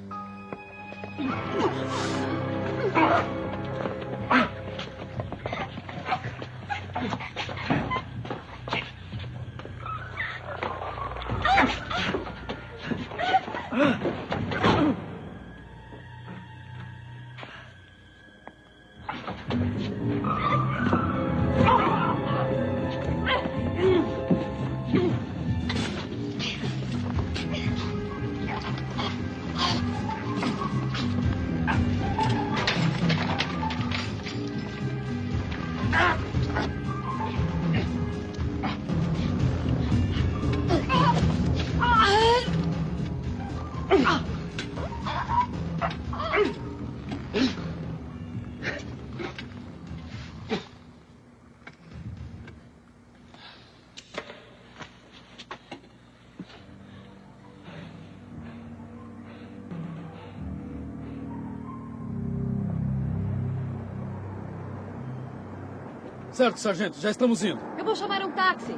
Certo, sargento. Já estamos indo. Eu vou chamar um táxi.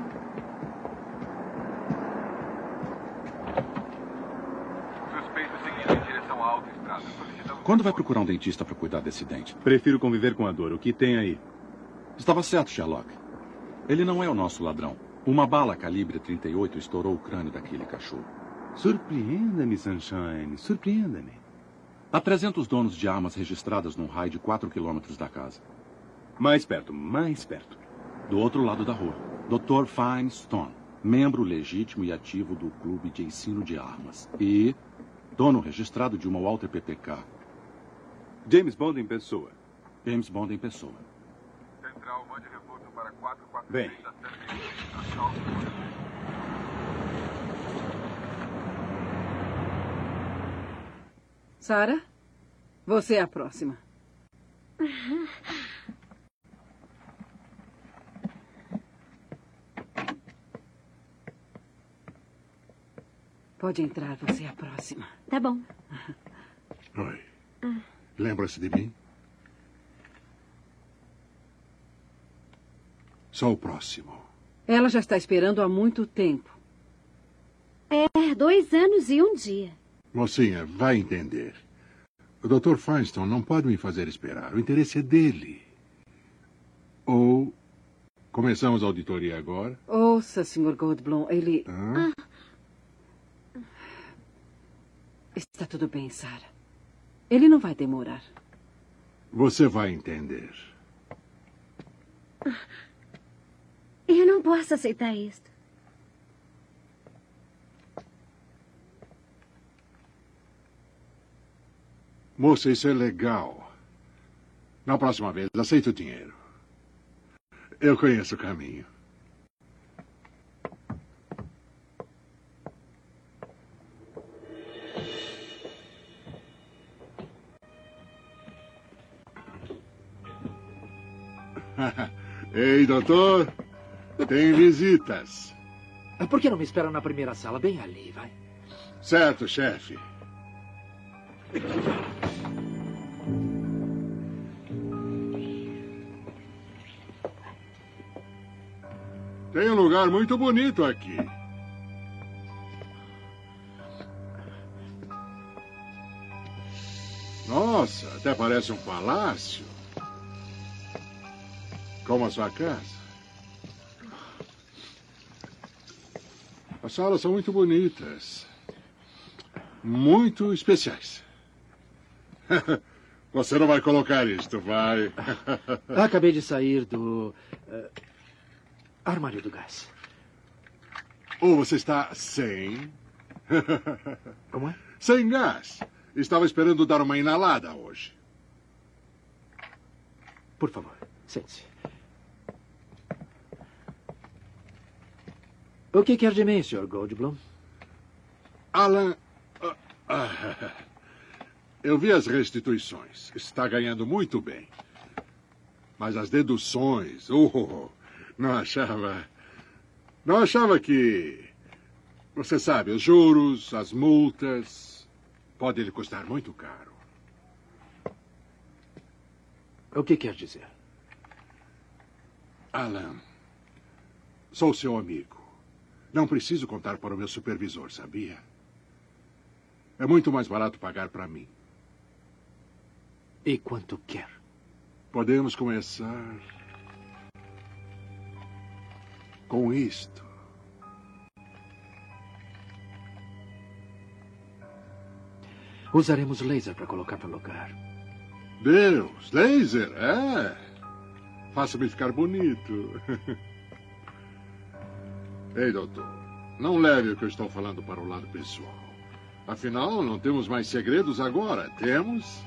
Suspeito seguindo em direção à autoestrada. Quando vai procurar um dentista para cuidar desse dente? Prefiro conviver com a dor. O que tem aí? Estava certo, Sherlock. Ele não é o nosso ladrão. Uma bala calibre 38 estourou o crânio daquele cachorro. Surpreenda-me, Sunshine. Surpreenda-me. Há 300 donos de armas registradas num raio de 4 quilômetros da casa. Mais perto, mais perto. Do outro lado da rua, Dr. Finestone, membro legítimo e ativo do clube de ensino de armas. E dono registrado de uma Walter PPK. James Bond em pessoa. James Bond em pessoa. Central, mande reforço para 446 Bem. da Sérvia. Sarah, você é a próxima. Pode entrar, você é a próxima. Tá bom. Oi. Lembra-se de mim? Sou o próximo. Ela já está esperando há muito tempo. É, 2 anos e 1 dia. Mocinha, vai entender. O Dr. Feinstein não pode me fazer esperar. O interesse é dele. Ou começamos a auditoria agora? Ouça, Sr. Goldblum, ele... Está tudo bem, Sarah. Ele não vai demorar. Você vai entender. Eu não posso aceitar isso. Moça, isso é legal. Na próxima vez, aceita o dinheiro. Eu conheço o caminho. Ei, doutor. Tem visitas. Por que não me espera na primeira sala? Bem ali, vai. Certo, chefe. Tem um lugar muito bonito aqui. Nossa, até parece um palácio. Como a sua casa. As salas são muito bonitas. Muito especiais. Você não vai colocar isto, vai? Acabei de sair do armário do gás. Ou você está sem... Como é? Sem gás. Estava esperando dar uma inalada hoje. Por favor, sente-se. O que quer de mim, Sr. Goldblum? Alan... eu vi as restituições. Está ganhando muito bem. Mas as deduções... não achava... Não achava que... Você sabe, os juros, as multas... Pode lhe custar muito caro. O que quer dizer? Alan, sou seu amigo. Não preciso contar para o meu supervisor, sabia? É muito mais barato pagar para mim. E quanto quer? Podemos começar com isto. Usaremos laser para colocar no lugar. Deus, laser, é. Faça-me ficar bonito. Ei, doutor, não leve o que eu estou falando para o lado pessoal. Afinal, não temos mais segredos agora, temos?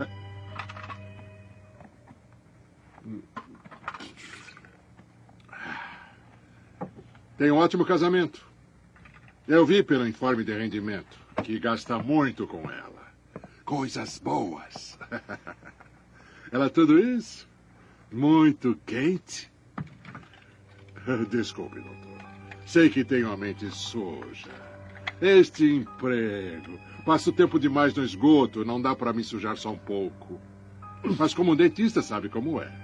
Tem um ótimo casamento. Eu vi pelo informe de rendimento que gasta muito com ela. Coisas boas. Ela é tudo isso? Muito quente? Desculpe, doutor. Sei que tenho a mente suja. Este emprego. Passo tempo demais no esgoto. Não dá para me sujar só um pouco. Mas como um dentista sabe como é.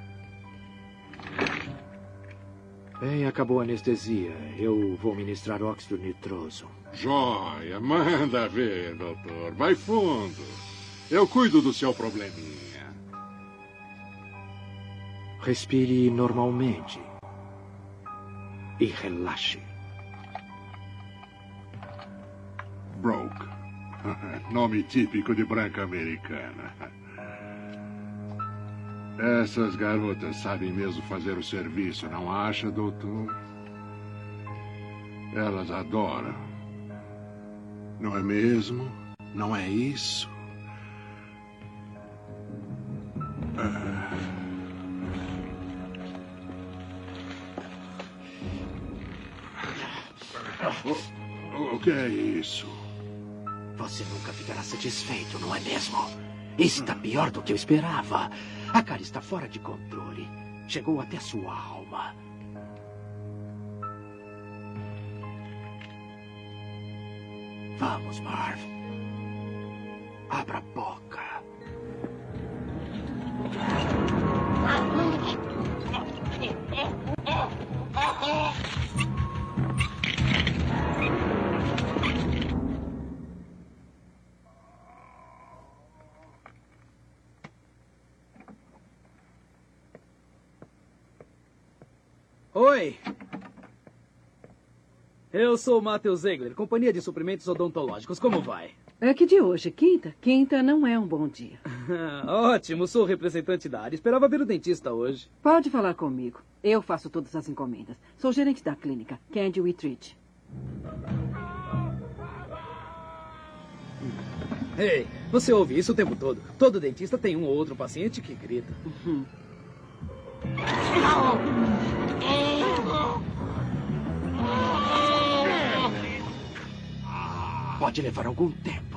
Bem, acabou a anestesia. Eu vou ministrar óxido nitroso. Joia. Manda ver, doutor. Vai fundo. Eu cuido do seu probleminha. Respire normalmente. E relaxe. Broke. Nome típico de branca americana. Essas garotas sabem mesmo fazer o serviço, não acha, doutor? Elas adoram. Não é mesmo? Não é isso? O que é isso? Você nunca ficará satisfeito, não é mesmo? Está pior do que eu esperava. A cara está fora de controle. Chegou até sua alma. Vamos, Marv. Abra a boca. Oi. Eu sou o Matthew Ziegler, companhia de suprimentos odontológicos. Como vai? É que de hoje, quinta? Quinta não é um bom dia. Ótimo, sou o representante da área. Esperava ver o dentista hoje. Pode falar comigo. Eu faço todas as encomendas. Sou gerente da clínica, Candy Whitridge. Ei, você ouve isso o tempo todo. Todo dentista tem um ou outro paciente que grita. Pode levar algum tempo.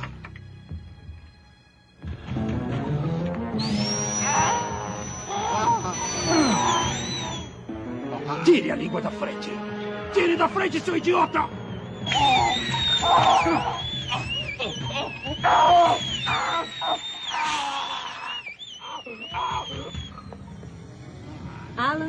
Tire a língua da frente. Tire da frente, seu idiota! Alan?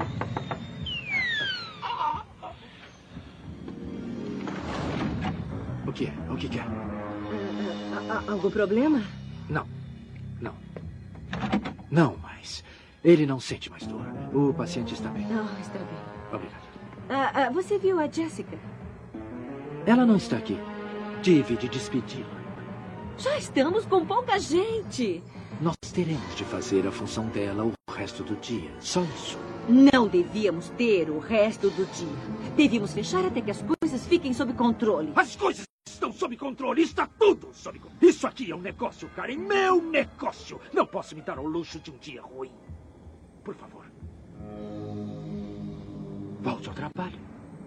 O que é? O que é? Algum problema? Não. Não. Não mais. Ele não sente mais dor. O paciente está bem. Não, está bem. Obrigado. Você viu a Jessica? Ela não está aqui. Tive de despedi-la. Já estamos com pouca gente. Nós teremos de fazer a função dela o resto do dia. Só isso. Não devíamos ter o resto do dia. Devíamos fechar até que as coisas fiquem sob controle. As coisas estão sob controle. Está tudo sob controle. Isso aqui é um negócio, Karen. Meu negócio. Não posso me dar ao luxo de um dia ruim. Por favor. Volte ao trabalho.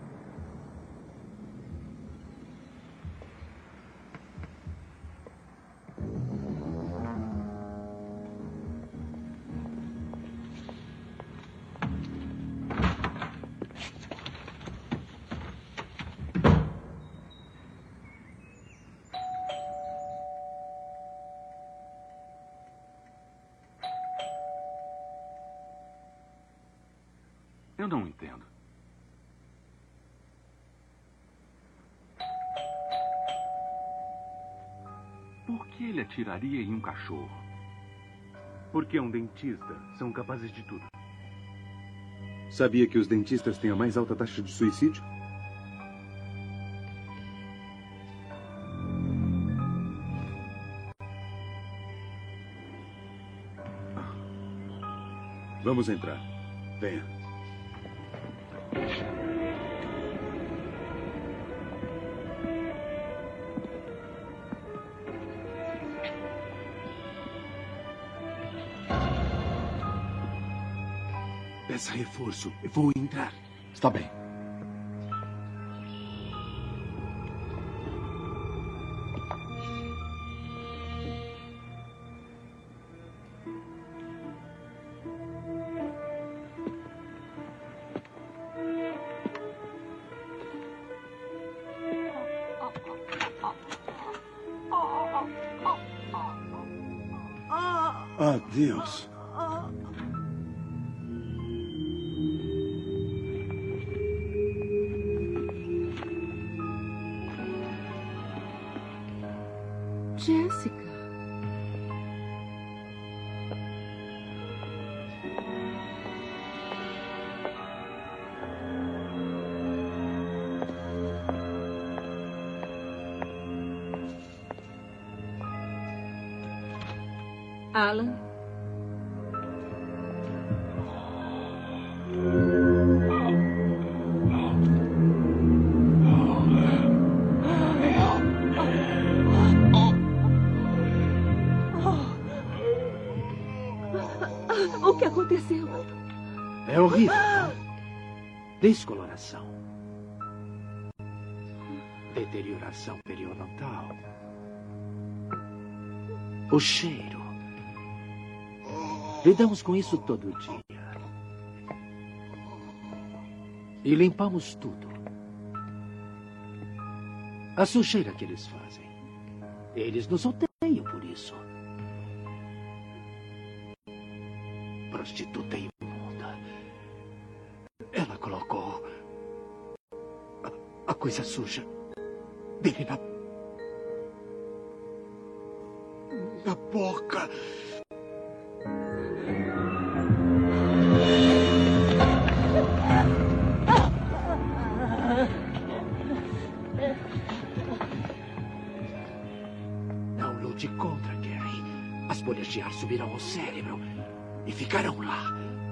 Eu não entendo. Por que ele atiraria em um cachorro? Porque é um dentista. São capazes de tudo. Sabia que os dentistas têm a mais alta taxa de suicídio? Vamos entrar. Venha. Peça reforço. Eu vou entrar. Está bem. Adeus. Jéssica. Alan. O que aconteceu? É horrível, não? Descoloração. Deterioração periodontal. O cheiro. Lidamos com isso todo dia. E limpamos tudo. A sujeira que eles fazem. Eles nos odeiam por isso. Prostituta imunda. Ela colocou a coisa suja dele na boca. Não lute contra, Gary. As bolhas de ar subirão ao cérebro e ficarão lá.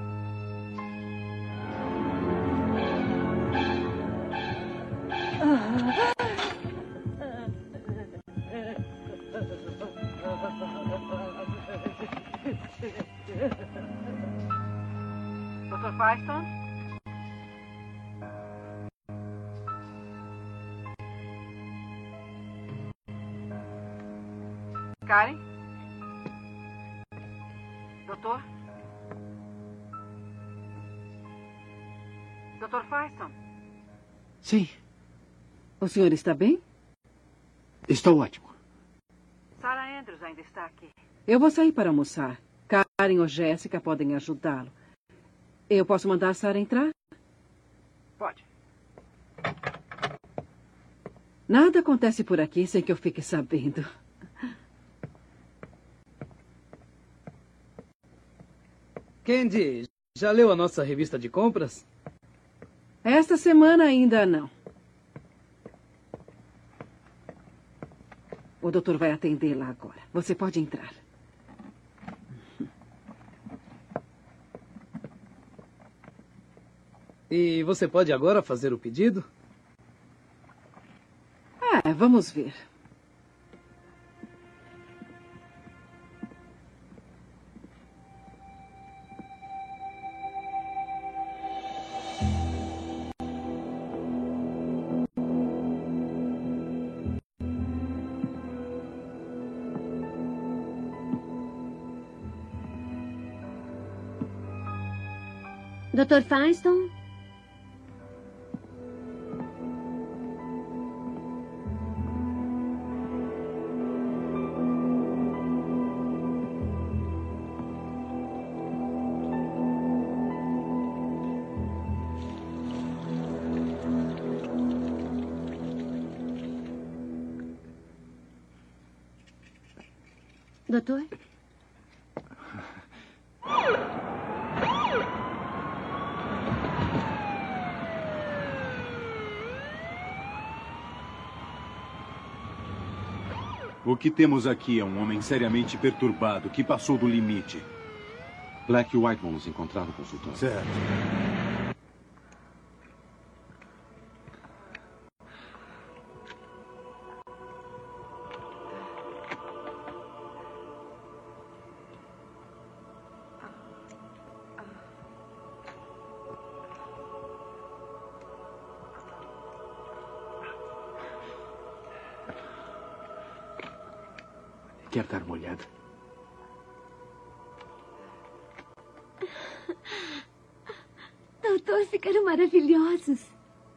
Dr. Firestone? Karen? Doutor? Dr. Firestone? Sim, O senhor está bem? estou ótimo. Sarah Andrews ainda está aqui. Eu vou sair para almoçar. Karen ou Jéssica podem ajudá-lo. Eu posso mandar Sarah entrar? Pode. Nada acontece por aqui sem que eu fique sabendo. Candy, já leu a nossa revista de compras? Esta semana ainda não. O doutor vai atendê-la agora. Você pode entrar. E você pode agora fazer o pedido? Vamos ver. Dr. Feinstein? Doutor? O que temos aqui é um homem seriamente perturbado, que passou do limite. Black e White vão nos encontrar no consultório. Certo. Quer dar uma olhada? Doutor, ficaram maravilhosos.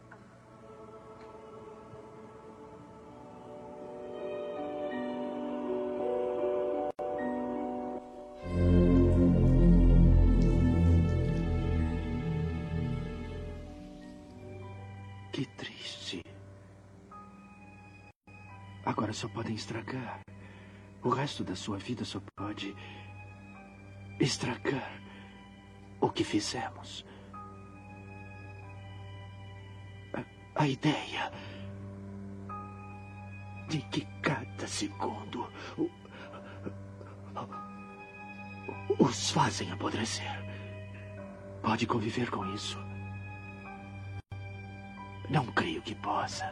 Que triste. Agora só podem estragar. O resto da sua vida só pode estragar o que fizemos. A ideia de que cada segundo os fazem apodrecer. Pode conviver com isso? Não creio que possa.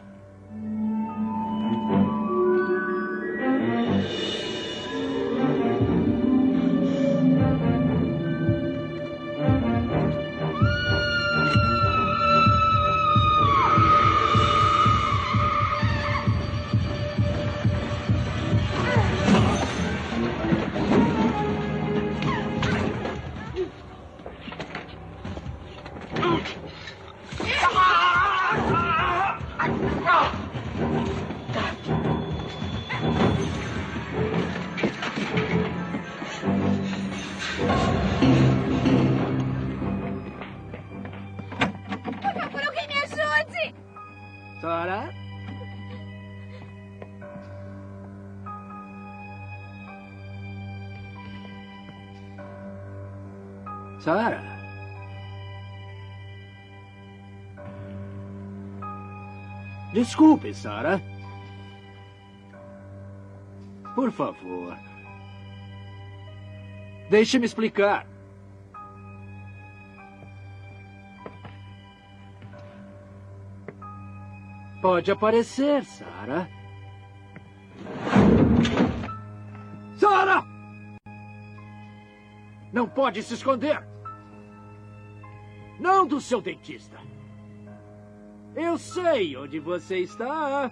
Sarah? Sarah? Desculpe, Sarah. Por favor. Deixe-me explicar. Pode aparecer, Sarah. Sarah! Não pode se esconder. Não do seu dentista. Eu sei onde você está.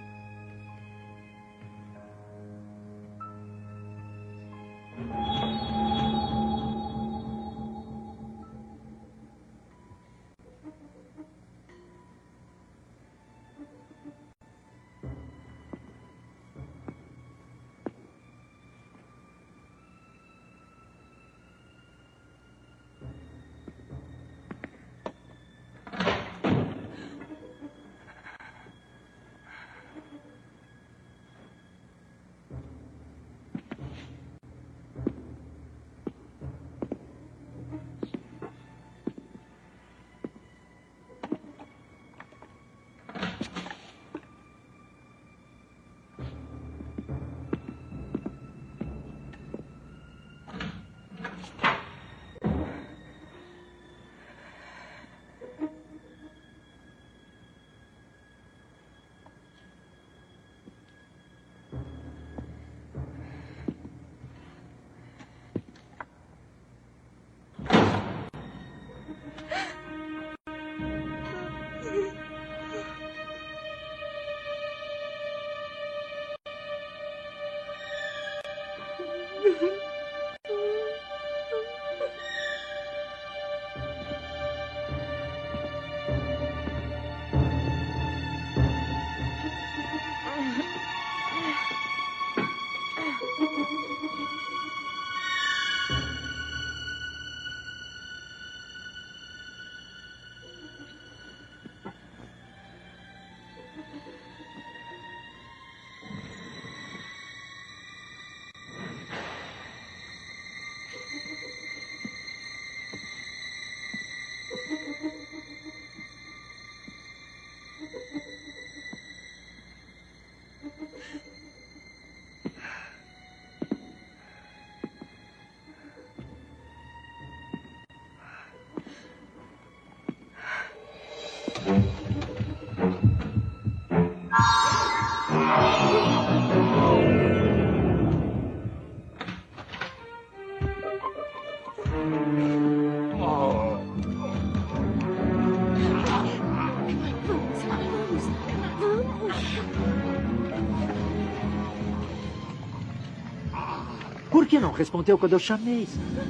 Por que não respondeu quando eu chamei?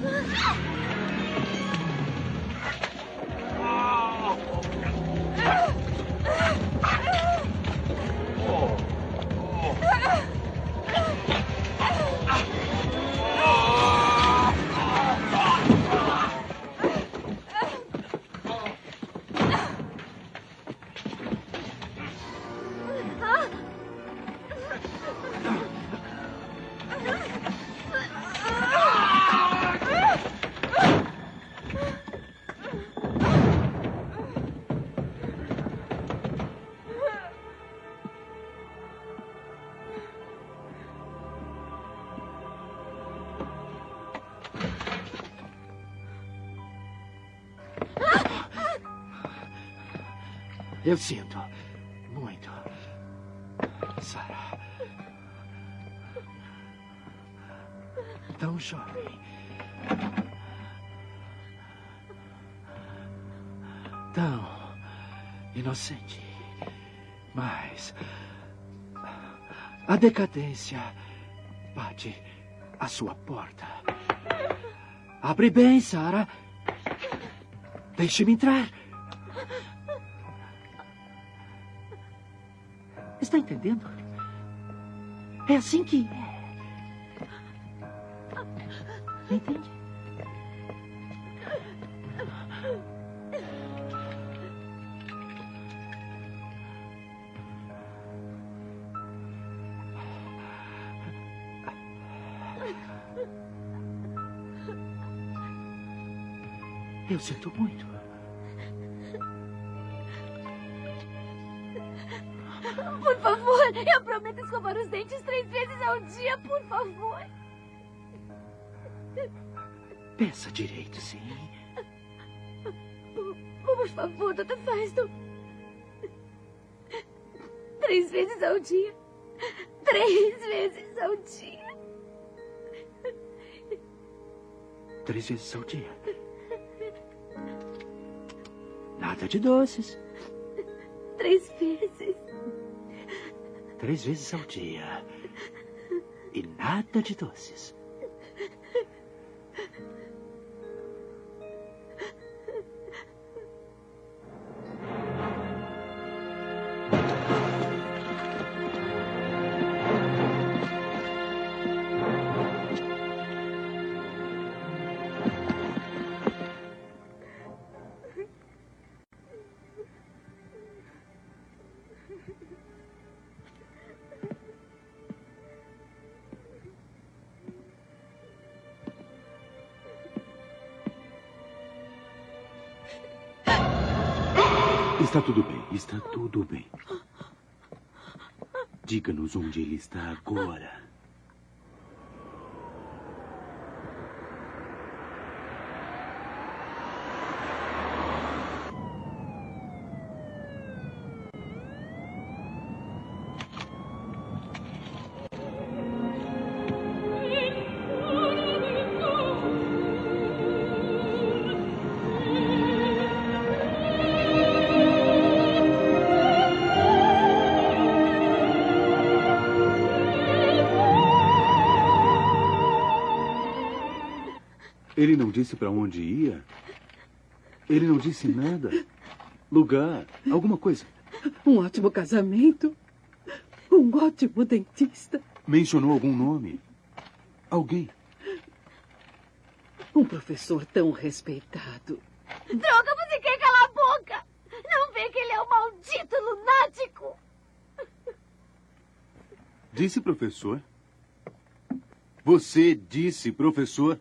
Eu sinto muito, Sarah. Tão jovem. Tão inocente. Mas a decadência bate à sua porta. Abre bem, Sarah. Deixe-me entrar. Está entendendo? É assim que é. Entende? Eu sinto muito. Por favor, eu prometo escovar os dentes 3 vezes ao dia, por favor. Pensa direito, sim. Por favor, Dr. Firestone. 3 vezes ao dia. 3 vezes ao dia. 3 vezes ao dia. Nada de doces. 3 vezes. 3 vezes ao dia. E nada de doces. Está tudo bem, está tudo bem. Diga-nos onde ele está agora. Ele não disse para onde ia? Ele não disse nada? Lugar? Alguma coisa? Um ótimo casamento. Um ótimo dentista. Mencionou algum nome? Alguém? Um professor tão respeitado. Droga, você quer calar a boca? Não vê que ele é um maldito lunático? Disse professor? Você disse professor?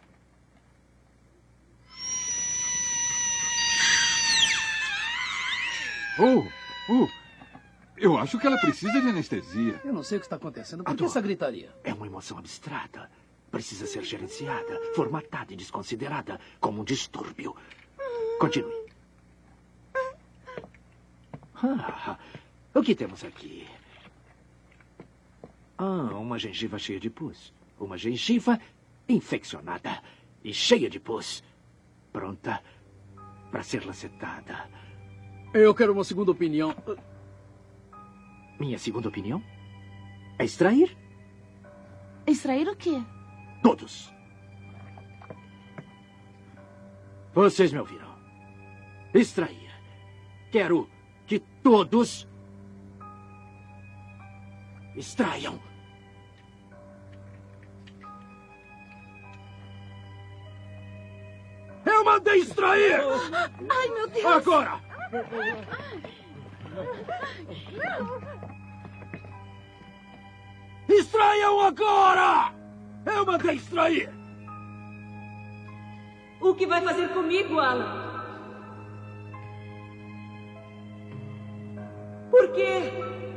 Eu acho que ela precisa de anestesia. Eu não sei o que está acontecendo. Por que essa gritaria? É uma emoção abstrata. Precisa ser gerenciada, formatada e desconsiderada como um distúrbio. Continue. O que temos aqui? Uma gengiva cheia de pus. Uma gengiva infeccionada e cheia de pus. Pronta para ser lacetada. Eu quero uma segunda opinião. Minha segunda opinião? É extrair? Extrair o quê? Todos. Vocês me ouviram. Extrair. Quero que todos extraiam. Eu mandei extrair! Ai, meu Deus! Agora! Extraiam agora! Eu mandei extrair! O que vai fazer comigo, Alan? Por quê?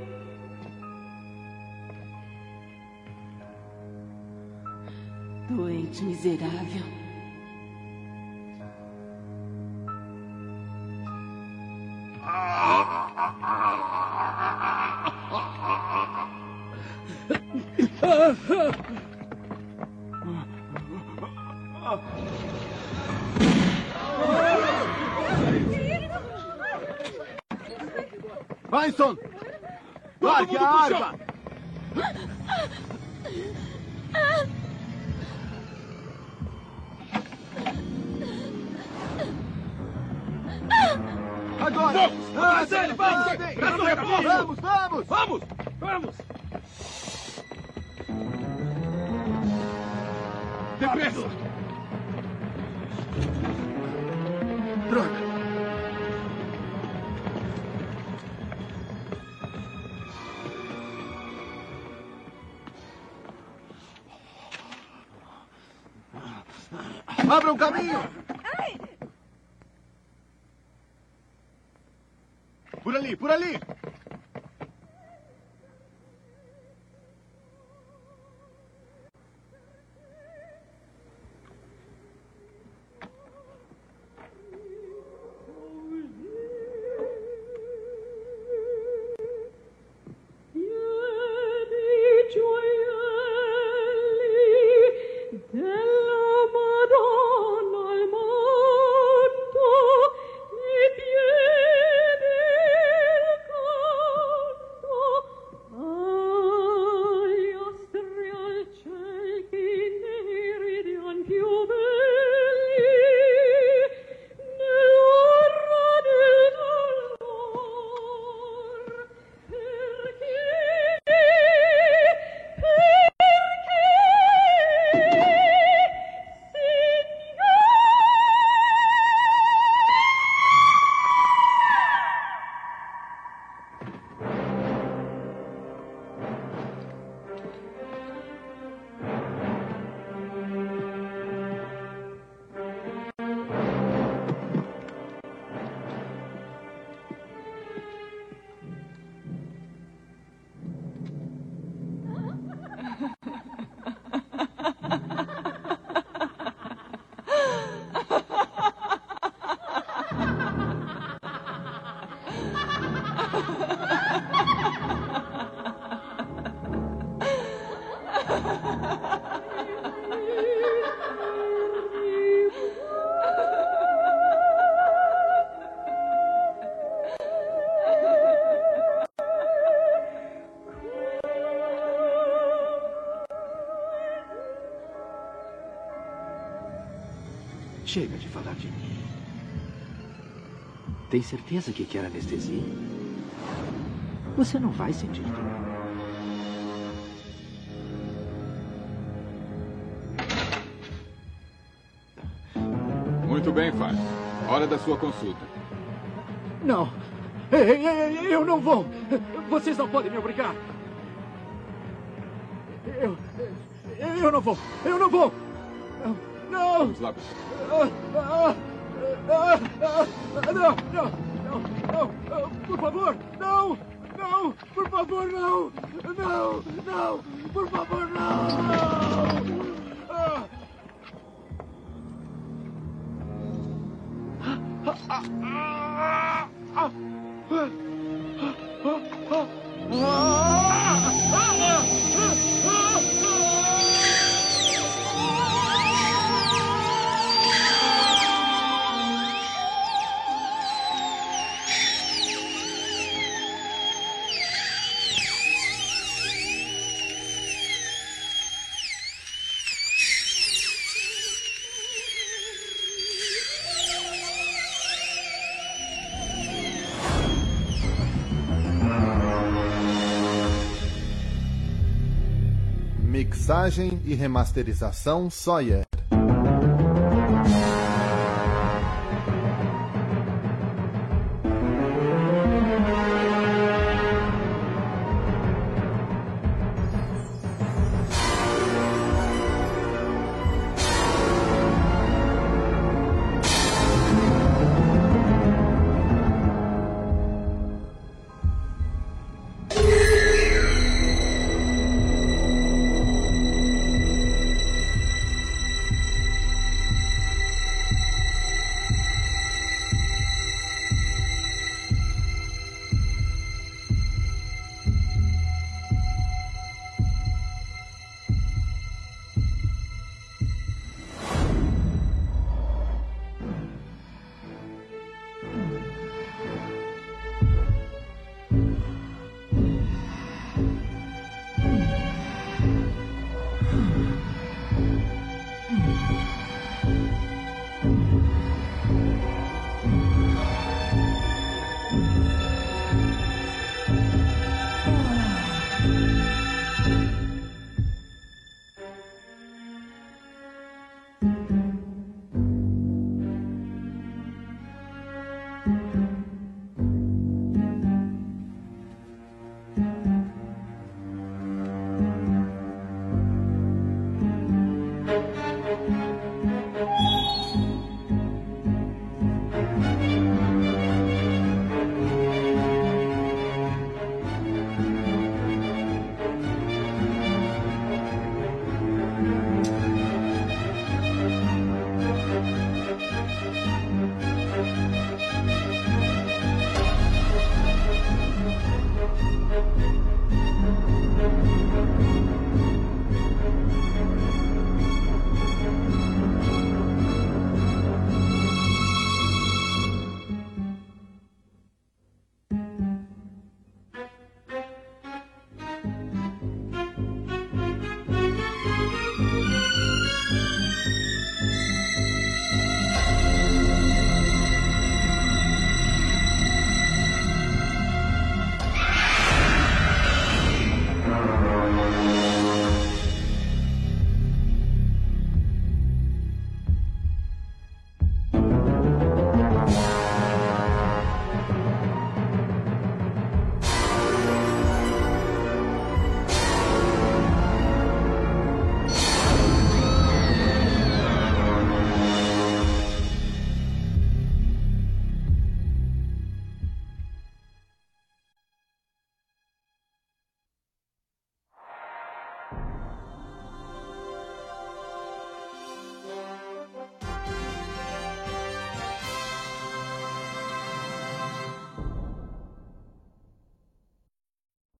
Doente, miserável. Winston! Largue a arma! Agora! Vamos! Ele, vamos! Vamos, vamos! Vamos! Vamos! Depressa! Droga! Abra um caminho! Por ali, por ali! Chega de falar de mim. Tem certeza que quer anestesia? Você não vai sentir dor. Muito bem, Fábio. Hora da sua consulta. Não. Eu não vou. Vocês não podem me obrigar. Eu não vou. Eu não vou. Não. Vamos lá, pessoal. Não. Por favor, não. Não. Por favor, não. Não. Por favor, não. Mixagem e remasterização Sawyer.